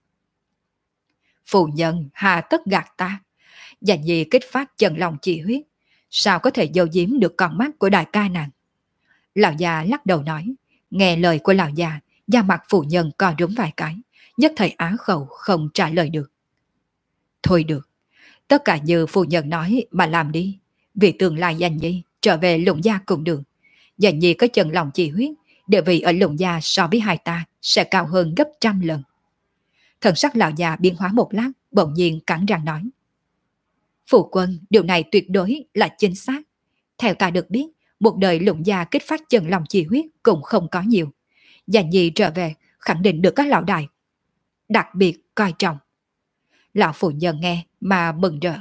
Phụ nhân hà tất gạt ta. Danh nhi kích phát chân lòng chi huyết, sao có thể giấu giếm được con mắt của đại ca nàng? Lão già lắc đầu nói. Nghe lời của lão già, da mặt phụ nhân co rúm vài cái, nhất thời á khẩu không trả lời được. Thôi được, tất cả như phu nhân nói mà làm đi. Vì tương lai Danh Nhi trở về Lũng Gia cùng đường. Danh Nhi có chân lòng chỉ huyết, địa vị ở Lũng Gia so với hai ta sẽ cao hơn gấp trăm lần. Thần sắc lão già biến hóa một lát, bỗng nhiên cắn răng nói. Phụ quân, điều này tuyệt đối là chính xác. Theo ta được biết, một đời Lũng Gia kích phát chân lòng chỉ huyết cũng không có nhiều. Danh Nhi trở về khẳng định được các lão đại đặc biệt coi trọng. Lão phụ nhân nghe mà mừng rỡ.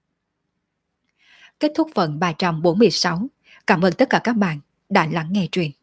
Kết thúc phần 346. Cảm ơn tất cả các bạn đã lắng nghe truyện.